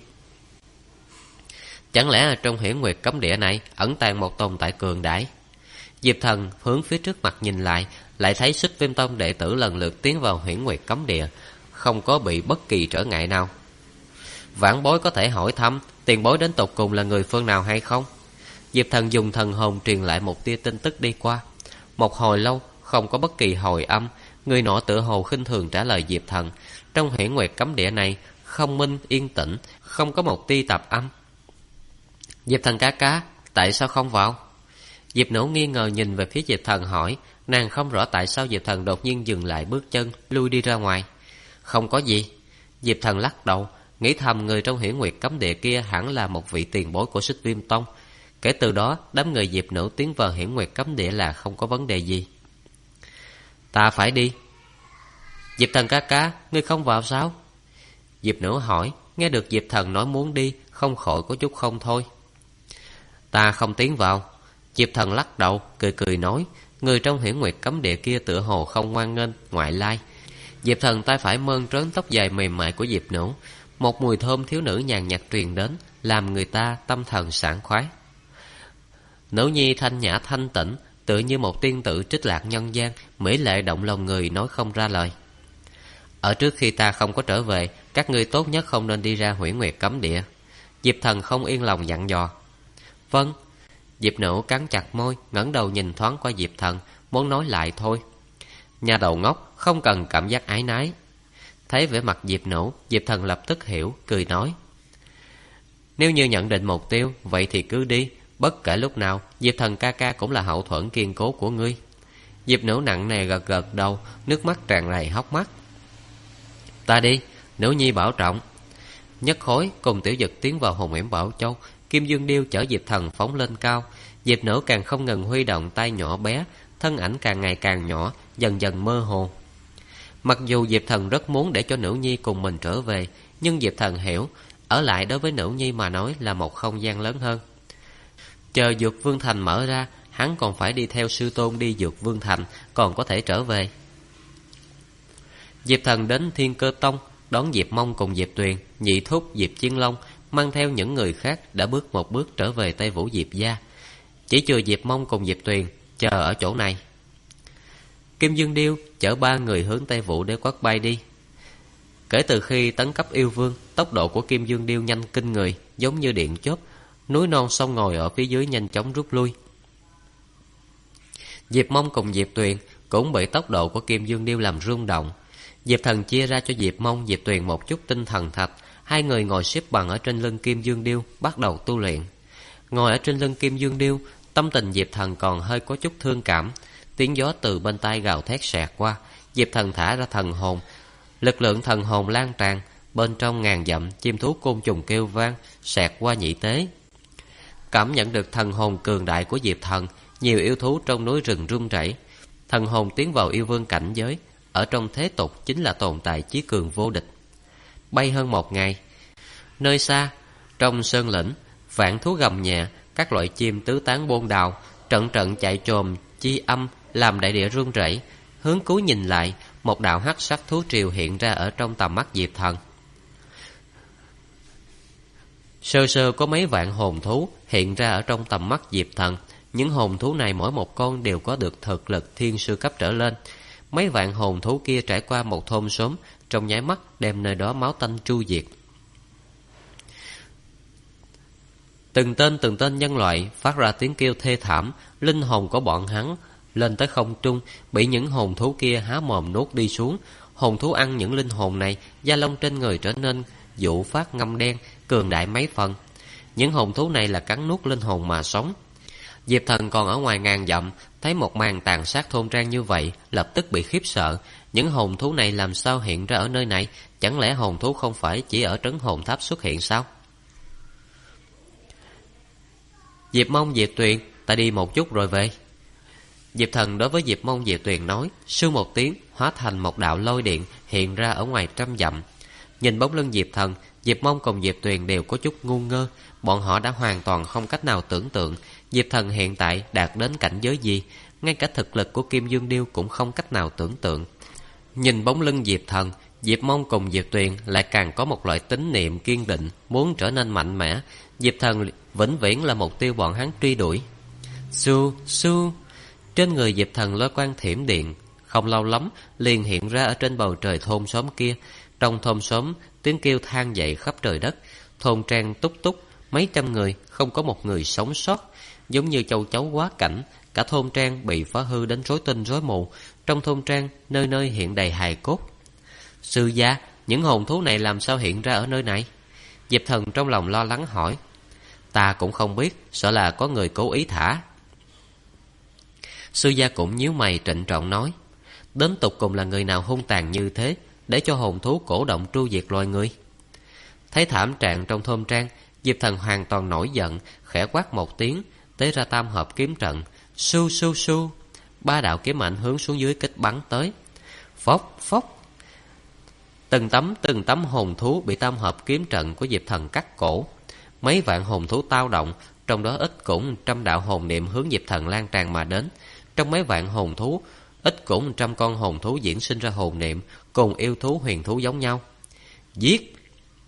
Chẳng lẽ trong Huyễn Nguyệt Cấm Địa này ẩn tàng một tồn tại cường đại? Diệp Thần hướng phía trước mặt nhìn lại, lại thấy Xích Viêm Tông đệ tử lần lượt tiến vào Huyễn Nguyệt Cấm Địa, không có bị bất kỳ trở ngại nào. Vãn bối có thể hỏi thăm tiền bối đến tột cùng là người phương nào hay không? Diệp Thần dùng thần hồn truyền lại một tia tin tức đi qua. Một hồi lâu không có bất kỳ hồi âm. Người nọ tựa hồ khinh thường trả lời Diệp Thần. Trong Huyễn Nguyệt Cấm Địa này không minh yên tĩnh, không có một tia tạp âm. Diệp Thần ca ca, tại sao không vào? Diệp Nữ nghi ngờ nhìn về phía Diệp Thần hỏi. Nàng không rõ tại sao Diệp Thần đột nhiên dừng lại bước chân, lui đi ra ngoài. Không có gì. Diệp Thần lắc đầu, nghĩ thầm người trong Huyễn Nguyệt Cấm Địa kia hẳn là một vị tiền bối của Xích Viêm Tông. Kể từ đó đám người Diệp Nữ tiến vào Huyễn Nguyệt Cấm Địa là không có vấn đề gì. Ta phải đi. Diệp Thần ca ca, ngươi không vào sao? Diệp Nữ hỏi. Nghe được Diệp Thần nói muốn đi, không khỏi có chút không thôi. Ta không tiến vào. Diệp Thần lắc đầu, cười cười nói. Người trong Huyễn Nguyệt Cấm Địa kia tựa hồ không ngoan nghênh, ngoại lai. Diệp Thần tay phải mơn trớn tóc dài mềm mại của Diệp Nữ. Một mùi thơm thiếu nữ nhàn nhạt truyền đến, làm người ta tâm thần sảng khoái. Nữ nhi thanh nhã thanh tĩnh, tựa như một tiên tử trích lạc nhân gian, mỹ lệ động lòng người nói không ra lời. Ở trước khi ta không có trở về, các ngươi tốt nhất không nên đi ra Huyễn Nguyệt Cấm Địa. Diệp Thần không yên lòng dặn dò. Vâng. Diệp Nữ cắn chặt môi, ngẩng đầu nhìn thoáng qua Diệp Thần, muốn nói lại thôi. Nhà đầu ngốc, không cần cảm giác ái nái. Thấy vẻ mặt Diệp Nữ, Diệp Thần lập tức hiểu, cười nói. Nếu như nhận định mục tiêu, vậy thì cứ đi. Bất kể lúc nào, Diệp Thần ca ca cũng là hậu thuẫn kiên cố của ngươi. Diệp Nữ nặng nề gật gật đầu, nước mắt tràn đầy hốc mắt. Ta đi, Nữ nhi bảo trọng. Nhất Khối cùng Tiểu Dực tiến vào Hồn Yểm Bảo Châu. Kim Dương Điêu chở Diệp Thần phóng lên cao. Diệp Nữ càng không ngừng huy động tay nhỏ bé, thân ảnh càng ngày càng nhỏ, dần dần mơ hồ. Mặc dù Diệp Thần rất muốn để cho nữ nhi cùng mình trở về, nhưng Diệp Thần hiểu, ở lại đối với nữ nhi mà nói là một không gian lớn hơn. Chờ Dược Vương Thành mở ra, hắn còn phải đi theo sư tôn đi Dược Vương Thành, còn có thể trở về. Diệp Thần đến Thiên Cơ Tông, đón Diệp Mông cùng Diệp Tuyền, Nhị Thúc, Diệp Chiến Long, mang theo những người khác đã bước một bước trở về Tây Vũ Diệp gia. Chỉ trừ Diệp Mông cùng Diệp Tuyền chờ ở chỗ này. Kim Dương Điêu chở 3 người hướng Tây Vũ Đế Quốc bay đi. Kể từ khi tấn cấp yêu vương, tốc độ của Kim Dương Điêu nhanh kinh người, giống như điện chớp. Núi non sông ngòi ở phía dưới nhanh chóng rút lui. Diệp Mông cùng Diệp Tuyền cũng bị tốc độ của Kim Dương Điêu làm rung động. Diệp Thần chia ra cho Diệp Mông, Diệp Tuyền một chút tinh thần thạch. Hai người ngồi xếp bằng ở trên lưng Kim Dương Điêu, bắt đầu tu luyện. Ngồi ở trên lưng Kim Dương Điêu, tâm tình Diệp Thần còn hơi có chút thương cảm. Tiếng gió từ bên tai gào thét xẹt qua. Diệp Thần thả ra thần hồn. Lực lượng thần hồn lan tràn. Bên trong ngàn dặm, chim thú côn trùng kêu vang, xẹt qua nhị tế. Cảm nhận được thần hồn cường đại của Diệp Thần, nhiều yêu thú trong núi rừng run rẩy. Thần hồn tiến vào yêu vương cảnh giới, ở trong thế tục chính là tồn tại chí cường vô địch. Bay hơn một ngày, nơi xa, trong sơn lĩnh, vạn thú gầm nhẹ, các loại chim tứ tán bôn đào, trận trận chạy trồm, chi âm làm đại địa rung rẩy. Hướng cuối nhìn lại, một đạo hắc sắc thú triều hiện ra ở trong tầm mắt Diệp Thần. Sơ sơ có mấy vạn hồn thú hiện ra ở trong tầm mắt Diệp Thần. Những hồn thú này mỗi một con đều có được thực lực thiên sư cấp trở lên. Mấy vạn hồn thú kia trải qua một thôn xóm, trong nháy mắt đem nơi đó máu tanh tru diệt. Từng tên nhân loại phát ra tiếng kêu thê thảm. Linh hồn của bọn hắn lên tới không trung, bị những hồn thú kia há mồm nuốt đi xuống. Hồn thú ăn những linh hồn này, da lông trên người trở nên dụ phát ngăm đen, cường đại mấy phần. Những hồn thú này là cắn nuốt linh hồn mà sống. Diệp Thần còn ở ngoài ngàn dặm, thấy một màn tàn sát thôn trang như vậy, lập tức bị khiếp sợ. Những hồn thú này làm sao hiện ra ở nơi này? Chẳng lẽ hồn thú không phải chỉ ở trấn hồn tháp xuất hiện sao? Diệp Mông, Diệp Tuyền, ta đi một chút rồi về. Diệp Thần đối với Diệp Mông, Diệp Tuyền nói, sưu một tiếng, hóa thành một đạo lôi điện hiện ra ở ngoài trăm dặm. Nhìn bóng lưng Diệp Thần, Diệp Mông cùng Diệp Tuyền đều có chút ngu ngơ. Bọn họ đã hoàn toàn không cách nào tưởng tượng Diệp Thần hiện tại đạt đến cảnh giới gì. Ngay cả thực lực của Kim Dương Điêu cũng không cách nào tưởng tượng. Nhìn bóng lưng Diệp Thần, Diệp Mông cùng Diệp Tuyền lại càng có một loại tín niệm kiên định, muốn trở nên mạnh mẽ. Diệp Thần vĩnh viễn là mục tiêu bọn hắn truy đuổi. Su su, trên người Diệp Thần lôi quang thiểm điện, không lâu lắm liền hiện ra ở trên bầu trời thôn xóm kia. Trong thôn xóm, tiếng kêu than dậy khắp trời đất. Thôn trang túc túc, mấy trăm người, không có một người sống sót. Giống như châu chấu quá cảnh, cả thôn trang bị phá hư đến rối tinh rối mù. Trong thôn trang, nơi nơi hiện đầy hài cốt. Sư gia, những hồn thú này làm sao hiện ra ở nơi này? Diệp Thần trong lòng lo lắng hỏi. Ta cũng không biết, sợ là có người cố ý thả. Sư gia cũng nhíu mày trịnh trọng nói. Đến tục cùng là người nào hung tàn như thế, để cho hồn thú cổ động tru diệt loài người? Thấy thảm trạng trong thôn trang, Diệp Thần hoàn toàn nổi giận, khẽ quát một tiếng, tế ra tam hợp kiếm trận. Su su su, ba đạo kiếm ảnh hướng xuống dưới kích bắn tới. Phốc phốc, từng tấm hồn thú bị tam hợp kiếm trận của Diệp Thần cắt cổ. Mấy vạn hồn thú tao động, trong đó ít cũng 100 đạo hồn niệm hướng Diệp Thần lan tràn mà đến. Trong mấy vạn hồn thú, ít cũng 100 con hồn thú diễn sinh ra hồn niệm, cùng yêu thú huyền thú giống nhau. Giết!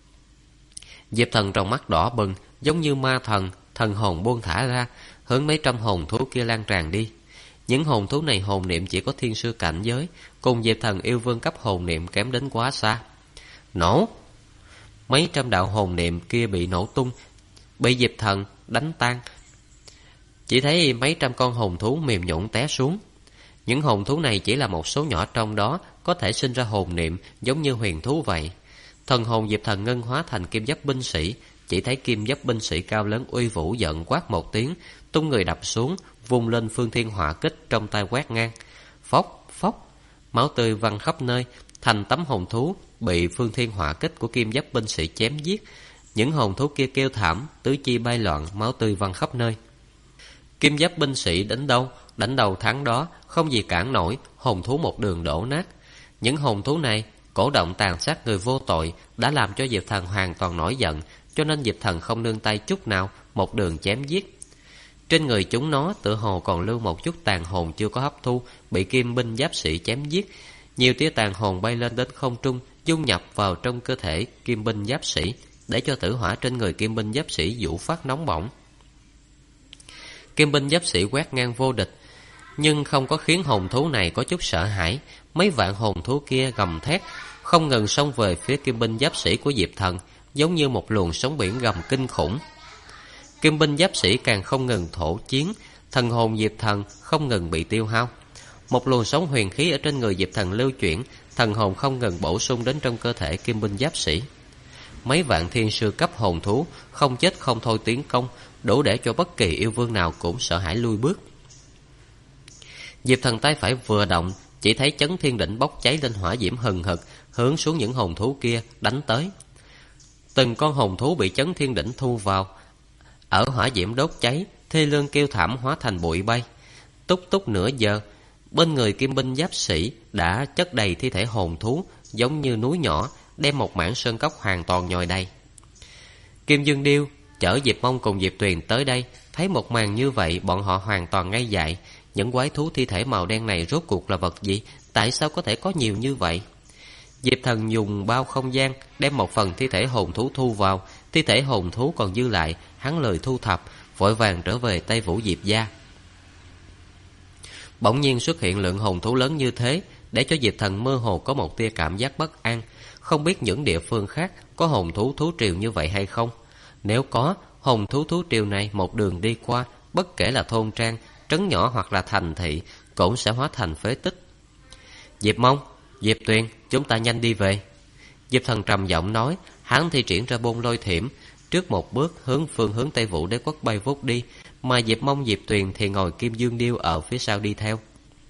Diệp Thần trong mắt đỏ bừng, giống như ma thần, thần hồn buông thả ra, hướng mấy trăm hồn thú kia lan tràn đi. Những hồn thú này hồn niệm chỉ có thiên sư cảnh giới, cùng Diệp Thần yêu vương cấp hồn niệm kém đến quá xa. Nổ! Mấy trăm đạo hồn niệm kia bị nổ tung, bị Diệp Thần đánh tan. Chỉ thấy mấy trăm con hồn thú mềm nhũn té xuống. Những hồn thú này chỉ là một số nhỏ trong đó có thể sinh ra hồn niệm, giống như huyền thú vậy. Thần hồn Diệp Thần ngân hóa thành kim giáp binh sĩ. Chỉ thấy kim giáp binh sĩ cao lớn uy vũ giận quát một tiếng, tung người đập xuống, vung lên phương thiên hỏa kích trong tay quét ngang. Phốc phốc, máu tươi văng khắp nơi. Thành tấm hồn thú bị phương thiên hỏa kích của kim giáp binh sĩ chém giết. Những hồn thú kia kêu thảm, tứ chi bay loạn, máu tươi văng khắp nơi. Kim giáp binh sĩ đánh đầu thắng đó, không gì cản nổi, hồn thú một đường đổ nát. Những hồn thú này cổ động tàn sát người vô tội, đã làm cho Diệp Thần hoàn toàn nổi giận, cho nên Diệp Thần không nương tay chút nào, một đường chém giết. Trên người chúng nó tựa hồ còn lưu một chút tàn hồn chưa có hấp thu, bị kim binh giáp sĩ chém giết. Nhiều tia tàn hồn bay lên đến không trung, dung nhập vào trong cơ thể kim binh giáp sĩ, để cho tử hỏa trên người kim binh giáp sĩ dụ phát nóng bỏng. Kim binh giáp sĩ quét ngang vô địch, nhưng không có khiến hồn thú này có chút sợ hãi. Mấy vạn hồn thú kia gầm thét, không ngừng xông về phía kim binh giáp sĩ của Diệp Thần, giống như một luồng sóng biển gầm kinh khủng. Kim binh giáp sĩ càng không ngừng thổ chiến, thần hồn Diệp Thần không ngừng bị tiêu hao. Một luồng sóng huyền khí ở trên người Diệp Thần lưu chuyển, thần hồn không ngừng bổ sung đến trong cơ thể kim binh giáp sĩ. Mấy vạn thiên sư cấp hồn thú không chết không thôi tiến công, đủ để cho bất kỳ yêu vương nào cũng sợ hãi lui bước. Diệp Thần tay phải vừa động, chỉ thấy chấn thiên đỉnh bốc cháy lên hỏa diễm hừng hực, hướng xuống những hồn thú kia đánh tới. Từng con hồn thú bị chấn thiên đỉnh thu vào, ở hỏa diễm đốt cháy, thê lương kêu thảm hóa thành bụi bay. Túc túc nửa giờ, Bên người kim binh giáp sĩ đã chất đầy thi thể hồn thú, giống như núi nhỏ, đem một mảng sơn cốc hoàn toàn nhồi đầy. Kim Dương Điêu chở Diệp Mông cùng Diệp Tuyền tới đây, thấy một màn như vậy, bọn họ hoàn toàn ngây dại. Những quái thú thi thể màu đen này rốt cuộc là vật gì? Tại sao có thể có nhiều như vậy? Diệp Thần dùng bao không gian đem một phần thi thể hồn thú thu vào. Thi thể hồn thú còn dư lại, hắn lười thu thập, vội vàng trở về Tây Vũ Diệp gia. Bỗng nhiên xuất hiện lượng hồn thú lớn như thế, để cho Diệp Thần mơ hồ có một tia cảm giác bất an. Không biết những địa phương khác có hồn thú thú triều như vậy hay không? Nếu có, hồn thú thú triều này một đường đi qua, bất kể là thôn trang, trấn nhỏ hoặc là thành thị, cũng sẽ hóa thành phế tích. Diệp Mông, Diệp Tuyền, chúng ta nhanh đi về. Diệp Thần trầm giọng nói. Hắn thi triển ra Bôn Lôi Thiểm, trước một bước hướng Tây Vũ Đế quốc bay vút đi, mà Diệp Mông, Diệp Tuyền thì ngồi Kim Dương Điêu ở phía sau đi theo.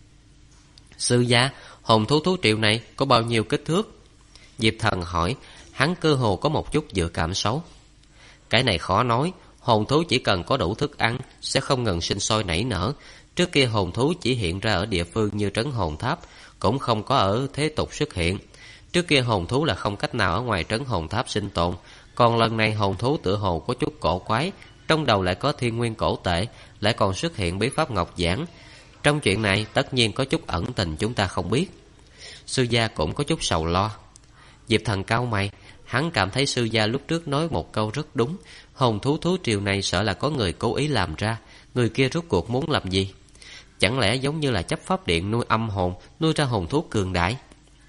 Sư gia, hồn thú thú triều này có bao nhiêu kích thước? Diệp Thần hỏi. Hắn cơ hồ có một chút dự cảm xấu. Cái này khó nói. Hồn thú chỉ cần có đủ thức ăn sẽ không ngừng sinh sôi nảy nở. Trước kia hồn thú chỉ hiện ra ở địa phương như trấn hồn tháp, cũng không có ở thế tục xuất hiện. Trước kia hồn thú là không cách nào ở ngoài trấn hồn tháp sinh tồn. Còn lần này hồn thú tựa hồ có chút cổ quái, trong đầu lại có thiên nguyên cổ tệ, lại còn xuất hiện bí pháp ngọc giản. Trong chuyện này tất nhiên có chút ẩn tình chúng ta không biết. Sư gia cũng có chút sầu lo. Diệp Thần cau mày. Hắn cảm thấy sư gia lúc trước nói một câu rất đúng. Hồn thú thú triều này sợ là có người cố ý làm ra. Người kia rốt cuộc muốn làm gì? Chẳng lẽ giống như là chấp pháp điện nuôi âm hồn, nuôi ra hồn thú cường đại?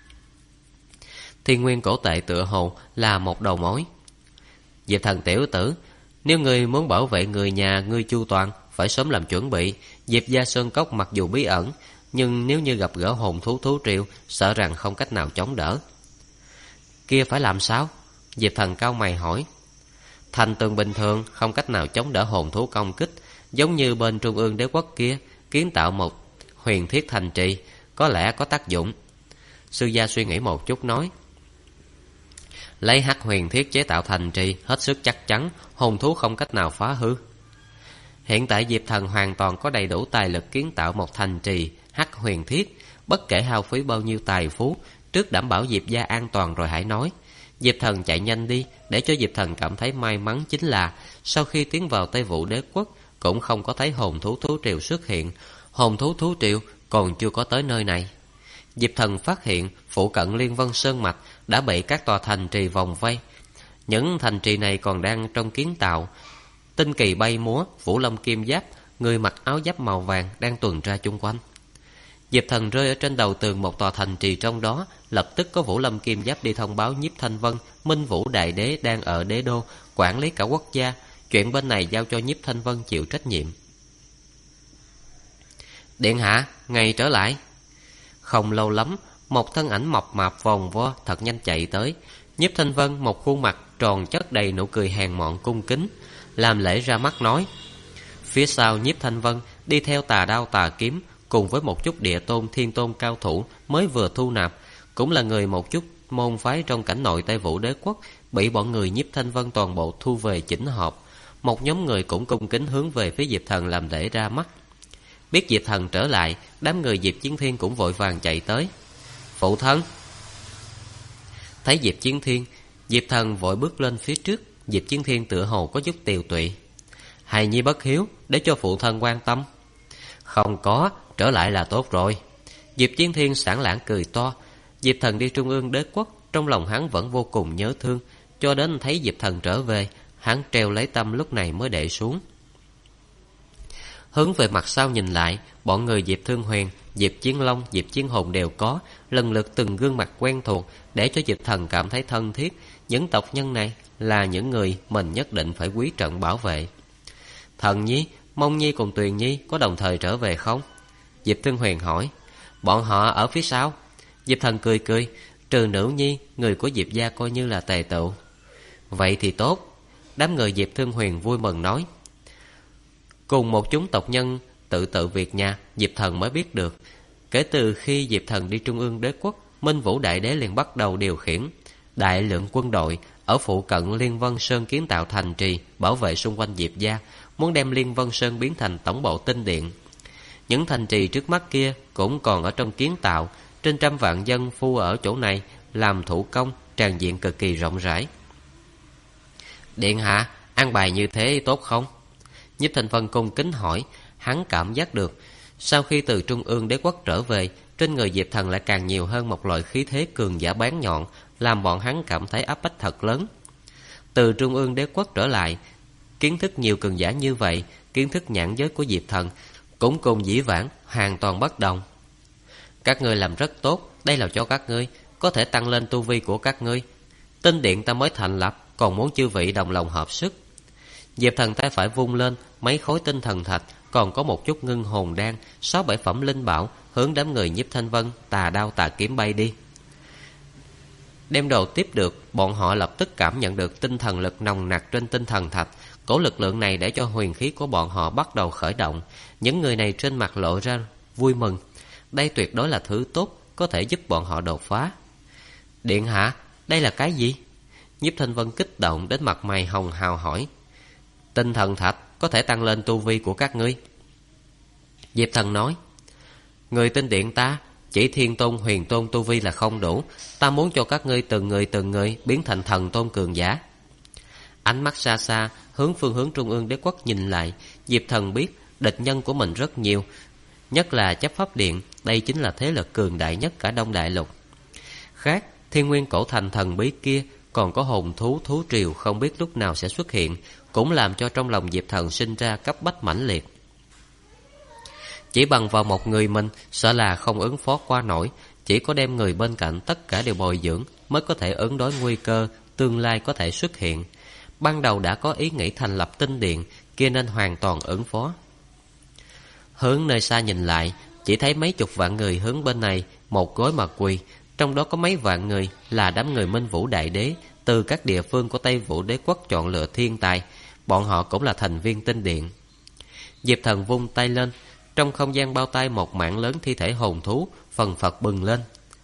Thiên nguyên cổ tệ tựa hồ là một đầu mối. Diệp Thần tiểu tử, nếu ngươi muốn bảo vệ người nhà ngươi chu toàn, phải sớm làm chuẩn bị. Diệp gia sơn cốc mặc dù bí ẩn, nhưng nếu như gặp gỡ hồn thú thú triều, sợ rằng không cách nào chống đỡ. Kia phải làm sao? Diệp Thần cau mày hỏi. Thành tường bình thường không cách nào chống đỡ hồn thú công kích, giống như bên Trung ương Đế quốc kia kiến tạo một huyền thiết thành trì, có lẽ có tác dụng. Sư gia suy nghĩ một chút nói. Lấy hắc huyền thiết chế tạo thành trì hết sức chắc chắn, hồn thú không cách nào phá hư. Hiện tại Diệp Thần hoàn toàn có đầy đủ tài lực kiến tạo một thành trì hắc huyền thiết, bất kể hao phí bao nhiêu tài phú, trước đảm bảo Diệp gia an toàn rồi hãy nói. Diệp Thần chạy nhanh đi. Để cho Diệp Thần cảm thấy may mắn chính là sau khi tiến vào Tây Vũ Đế quốc cũng không có thấy hồn thú thú triều xuất hiện. Hồn thú thú triều còn chưa có tới nơi này. Diệp Thần phát hiện phụ cận Liên Vân Sơn Mạch đã bị các tòa thành trì vòng vây. Những thành trì này còn đang trong kiến tạo. Tinh kỳ bay múa, Vũ Lâm Kim Giáp, người mặc áo giáp màu vàng đang tuần tra chung quanh. Diệp Thần rơi ở trên đầu tường một tòa thành trì trong đó, lập tức có Vũ Lâm Kim Giáp đi thông báo Nhiếp Thanh Vân, Minh Vũ Đại Đế đang ở đế đô, quản lý cả quốc gia. Chuyện bên này giao cho Nhiếp Thanh Vân chịu trách nhiệm. Điện hạ, ngày trở lại. Không lâu lắm, một thân ảnh mập mạp vòng vo thật nhanh chạy tới. Nhiếp Thanh Vân một khuôn mặt tròn chất đầy nụ cười hèn mọn cung kính, làm lễ ra mắt nói. Phía sau Nhiếp Thanh Vân đi theo Tà Đao Tà Kiếm, cùng với một chút địa tôn thiên tôn cao thủ mới vừa thu nạp, cũng là người một chút môn phái trong cảnh nội Tây Vũ Đế quốc, bị bọn người Nhiếp Thanh Vân toàn bộ thu về chỉnh họp. Một nhóm người cũng cung kính hướng về phía Diệp Thần làm lễ ra mắt. Biết Diệp Thần trở lại, đám người Diệp Chiến Thiên cũng vội vàng chạy tới. Phụ thân. Thấy Diệp Chiến Thiên, Diệp Thần vội bước lên phía trước. Diệp Chiến Thiên tựa hồ có chút tiều tụy. Hài nhi bất hiếu, để cho phụ thân quan tâm. Không có, trở lại là tốt rồi. Diệp Chiến Thiên sảng lảng cười to. Diệp Thần đi Trung ương Đế quốc, trong lòng hắn vẫn vô cùng nhớ thương. Cho đến thấy Diệp Thần trở về, hắn treo lấy tâm lúc này mới để xuống. Hướng về mặt sau nhìn lại, bọn người Diệp Thương Huyền, Diệp Chiến Long, Diệp Chiến Hồn đều có, lần lượt từng gương mặt quen thuộc, để cho Diệp Thần cảm thấy thân thiết. Những tộc nhân này là những người mình nhất định phải quý trọng bảo vệ. Thần Nhi, Mông Nhi cùng Tuyền Nhi có đồng thời trở về không? Diệp Thương Huyền hỏi. Bọn họ ở phía sau. Diệp Thần cười cười. Trừ Nữ Nhi, người của Diệp gia coi như là tề tựu. Vậy thì tốt. Đám người Diệp Thương Huyền vui mừng nói. Cùng một chúng tộc nhân tự việc nhà, Diệp Thần mới biết được. Kể từ khi Diệp Thần đi Trung ương Đế quốc, Minh Vũ Đại Đế liền bắt đầu điều khiển đại lượng quân đội ở phụ cận Liên Vân Sơn kiến tạo thành trì, bảo vệ xung quanh Diệp gia, muốn đem Liên Vân Sơn biến thành tổng bộ tinh điện. Những thành trì trước mắt kia cũng còn ở trong kiến tạo. Trên trăm vạn dân phu ở chỗ này làm thủ công, tràn diện cực kỳ rộng rãi. Điện hạ, an bài như thế tốt không? Nhiếp Thanh Vân cung kính hỏi. Hắn cảm giác được sau khi từ Trung ương đế quốc trở về, trên người Diệp Thần lại càng nhiều hơn một loại khí thế cường giả bén nhọn, làm bọn hắn cảm thấy áp bách thật lớn. Từ Trung ương đế quốc trở lại, kiến thức nhiều cường giả như vậy, kiến thức nhãn giới của Diệp Thần cũng cùng dĩ vãng hoàn toàn bất đồng. Các ngươi làm rất tốt, đây là cho các ngươi, có thể tăng lên tu vi của các ngươi. Tinh điện ta mới thành lập, còn muốn chư vị đồng lòng hợp sức. Diệp Thần tay phải vung lên, mấy khối tinh thần thạch, còn có một chút ngưng hồn đan, 6-7 phẩm linh bảo, hướng đám người Nhiếp Thanh Vân tà đao tà kiếm bay đi. Đem đồ tiếp được, bọn họ lập tức cảm nhận được tinh thần lực nồng nặc trên tinh thần thạch. Cổ lực lượng này để cho huyền khí của bọn họ bắt đầu khởi động. Những người này trên mặt lộ ra vui mừng. Đây tuyệt đối là thứ tốt, có thể giúp bọn họ đột phá. Điện hạ, đây là cái gì? Nhiếp Thanh Vân kích động đến mặt mày hồng hào hỏi. Tinh thần thạch có thể tăng lên tu vi của các ngươi. Diệp Thần nói. Người tinh điện ta chỉ thiên tôn huyền tôn tu vi là không đủ, ta muốn cho các ngươi từng người biến thành thần tôn cường giả. Ánh mắt xa xa hướng phương hướng Trung ương đế quốc nhìn lại. Diệp Thần biết địch nhân của mình rất nhiều, nhất là chấp pháp điện. Đây chính là thế lực cường đại nhất cả Đông Đại Lục. Khác, Thiên Nguyên cổ thành thần bí kia còn có hồn thú thú triều không biết lúc nào sẽ xuất hiện, cũng làm cho trong lòng Diệp Thần sinh ra cấp bách mãnh liệt. Chỉ bằng vào một người mình sợ là không ứng phó qua nổi, chỉ có đem người bên cạnh tất cả đều bồi dưỡng mới có thể ứng đối nguy cơ tương lai có thể xuất hiện. Ban đầu đã có ý nghĩ thành lập tinh điện, kia nên hoàn toàn ứng phó. Hướng nơi xa nhìn lại, chỉ thấy mấy chục vạn người hướng bên này một gối mà quỳ, trong đó có mấy vạn người là đám người Minh Vũ Đại Đế từ các địa phương của Tây Vũ Đế quốc chọn lựa thiên tài, bọn họ cũng là thành viên tinh điện. Diệp Thần vung tay lên, trong không gian bao tay một mảng lớn thi thể hồn thú phần phật bừng lên.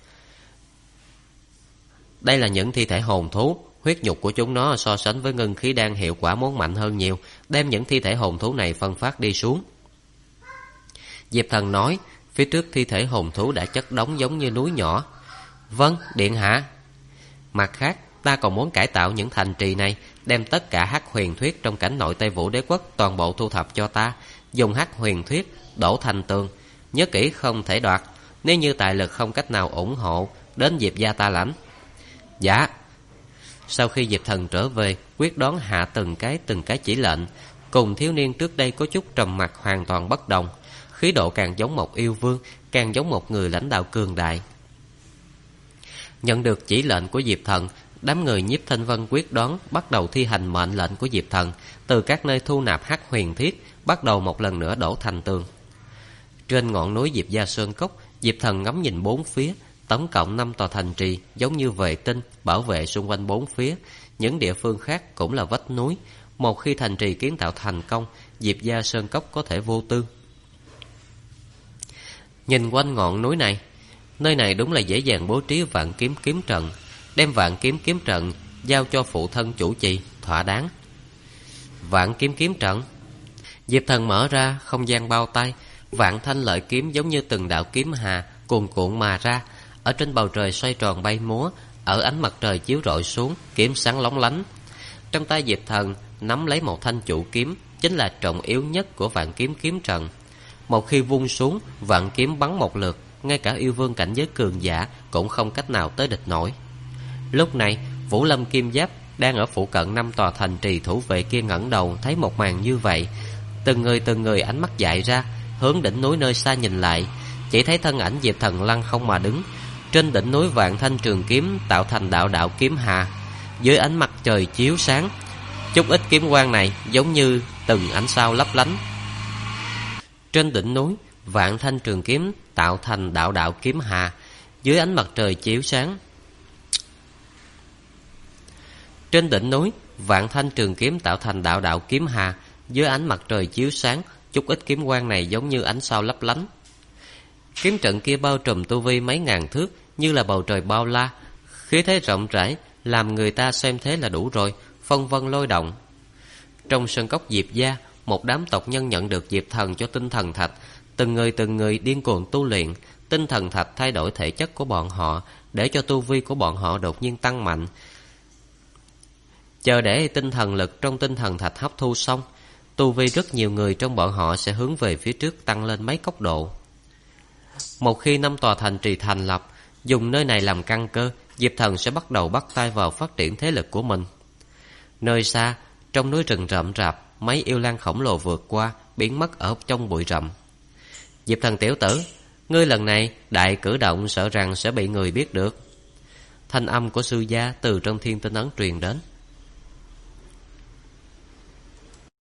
Đây là những thi thể hồn thú, huyết nhục của chúng nó so sánh với ngân khí đan hiệu quả muốn mạnh hơn nhiều, đem những thi thể hồn thú này phân phát đi xuống. Diệp Thần nói, phía trước thi thể hồn thú đã chất đống giống như núi nhỏ. Vâng, điện hạ. Mặt khác, ta còn muốn cải tạo những thành trì này, đem tất cả hắc huyền thuyết trong cảnh nội Tây Vũ Đế quốc toàn bộ thu thập cho ta, dùng hắc huyền thuyết đổ thành tường, nhớ kỹ không thể đoạt. Nếu như tài lực không cách nào ủng hộ, đến Diệp gia ta lãnh. Dạ. Sau khi Diệp Thần trở về, quyết đoán hạ từng cái chỉ lệnh, cùng thiếu niên trước đây có chút trầm mặc hoàn toàn bất đồng. Khí độ càng giống một yêu vương, càng giống một người lãnh đạo cường đại. Nhận được chỉ lệnh của Diệp Thần, đám người Nhiếp Thanh Vân quyết đoán bắt đầu thi hành mệnh lệnh của Diệp Thần, từ các nơi thu nạp hắc huyền thiết, bắt đầu một lần nữa đổ thành tường. Trên ngọn núi Diệp Gia Sơn Cốc, Diệp Thần ngắm nhìn bốn phía, tổng cộng 5 tòa thành trì giống như vệ tinh bảo vệ xung quanh bốn phía. Những địa phương khác cũng là vách núi. Một khi thành trì kiến tạo thành công, Diệp Gia Sơn Cốc có thể vô tư. Nhìn quanh ngọn núi này, nơi này đúng là dễ dàng bố trí vạn kiếm kiếm trận, đem vạn kiếm kiếm trận giao cho phụ thân chủ trì thỏa đáng. Vạn kiếm kiếm trận. Diệp Thần mở ra không gian bao tay, vạn thanh lợi kiếm giống như từng đạo kiếm hà cuồn cuộn mà ra, ở trên bầu trời xoay tròn bay múa, ở ánh mặt trời chiếu rọi xuống, kiếm sáng lóng lánh. Trong tay Diệp Thần nắm lấy một thanh chủ kiếm, chính là trọng yếu nhất của vạn kiếm kiếm trận. Một khi vung xuống, vạn kiếm bắn một lượt, ngay cả yêu vương cảnh giới cường giả cũng không cách nào tới địch nổi. Lúc này, Vũ Lâm Kim Giáp đang ở phụ cận 5 tòa thành trì thủ vệ kia ngẩng đầu thấy một màn như vậy, từng người ánh mắt dại ra, hướng đỉnh núi nơi xa nhìn lại, chỉ thấy thân ảnh Diệp Thần lăng không mà đứng. Trên đỉnh núi vạn thanh trường kiếm tạo thành đạo đạo kiếm hà, dưới ánh mặt trời chiếu sáng, chút ít kiếm quang này giống như từng ánh sao lấp lánh. Trên đỉnh núi vạn thanh trường kiếm tạo thành đạo đạo kiếm hà, dưới ánh mặt trời chiếu sáng. Trên đỉnh núi vạn thanh trường kiếm tạo thành đạo đạo kiếm hà, dưới ánh mặt trời chiếu sáng, chút ít kiếm quang này giống như ánh sao lấp lánh. Kiếm trận kia bao trùm tu vi mấy ngàn thước, như là bầu trời bao la, khí thế rộng rãi, làm người ta xem thế là đủ rồi, phân vân lôi động. Trong sơn cốc Diệp gia, một đám tộc nhân nhận được Diệp Thần cho tinh thần thạch, Từng người điên cuồng tu luyện. Tinh thần thạch thay đổi thể chất của bọn họ, để cho tu vi của bọn họ đột nhiên tăng mạnh. Chờ để tinh thần lực trong tinh thần thạch hấp thu xong, tu vi rất nhiều người trong bọn họ sẽ hướng về phía trước tăng lên mấy cấp độ. Một khi 5 tòa thành trì thành lập, dùng nơi này làm căn cơ, Diệp Thần sẽ bắt đầu bắt tay vào phát triển thế lực của mình. Nơi xa, trong núi rừng rậm rạp, mấy yêu lang khổng lồ vượt qua, biến mất ở trong bụi rậm. Diệp Thần tiểu tử, ngươi lần này đại cử động sợ rằng sẽ bị người biết được. Thanh âm của sư gia từ trong thiên tinh ấn truyền đến.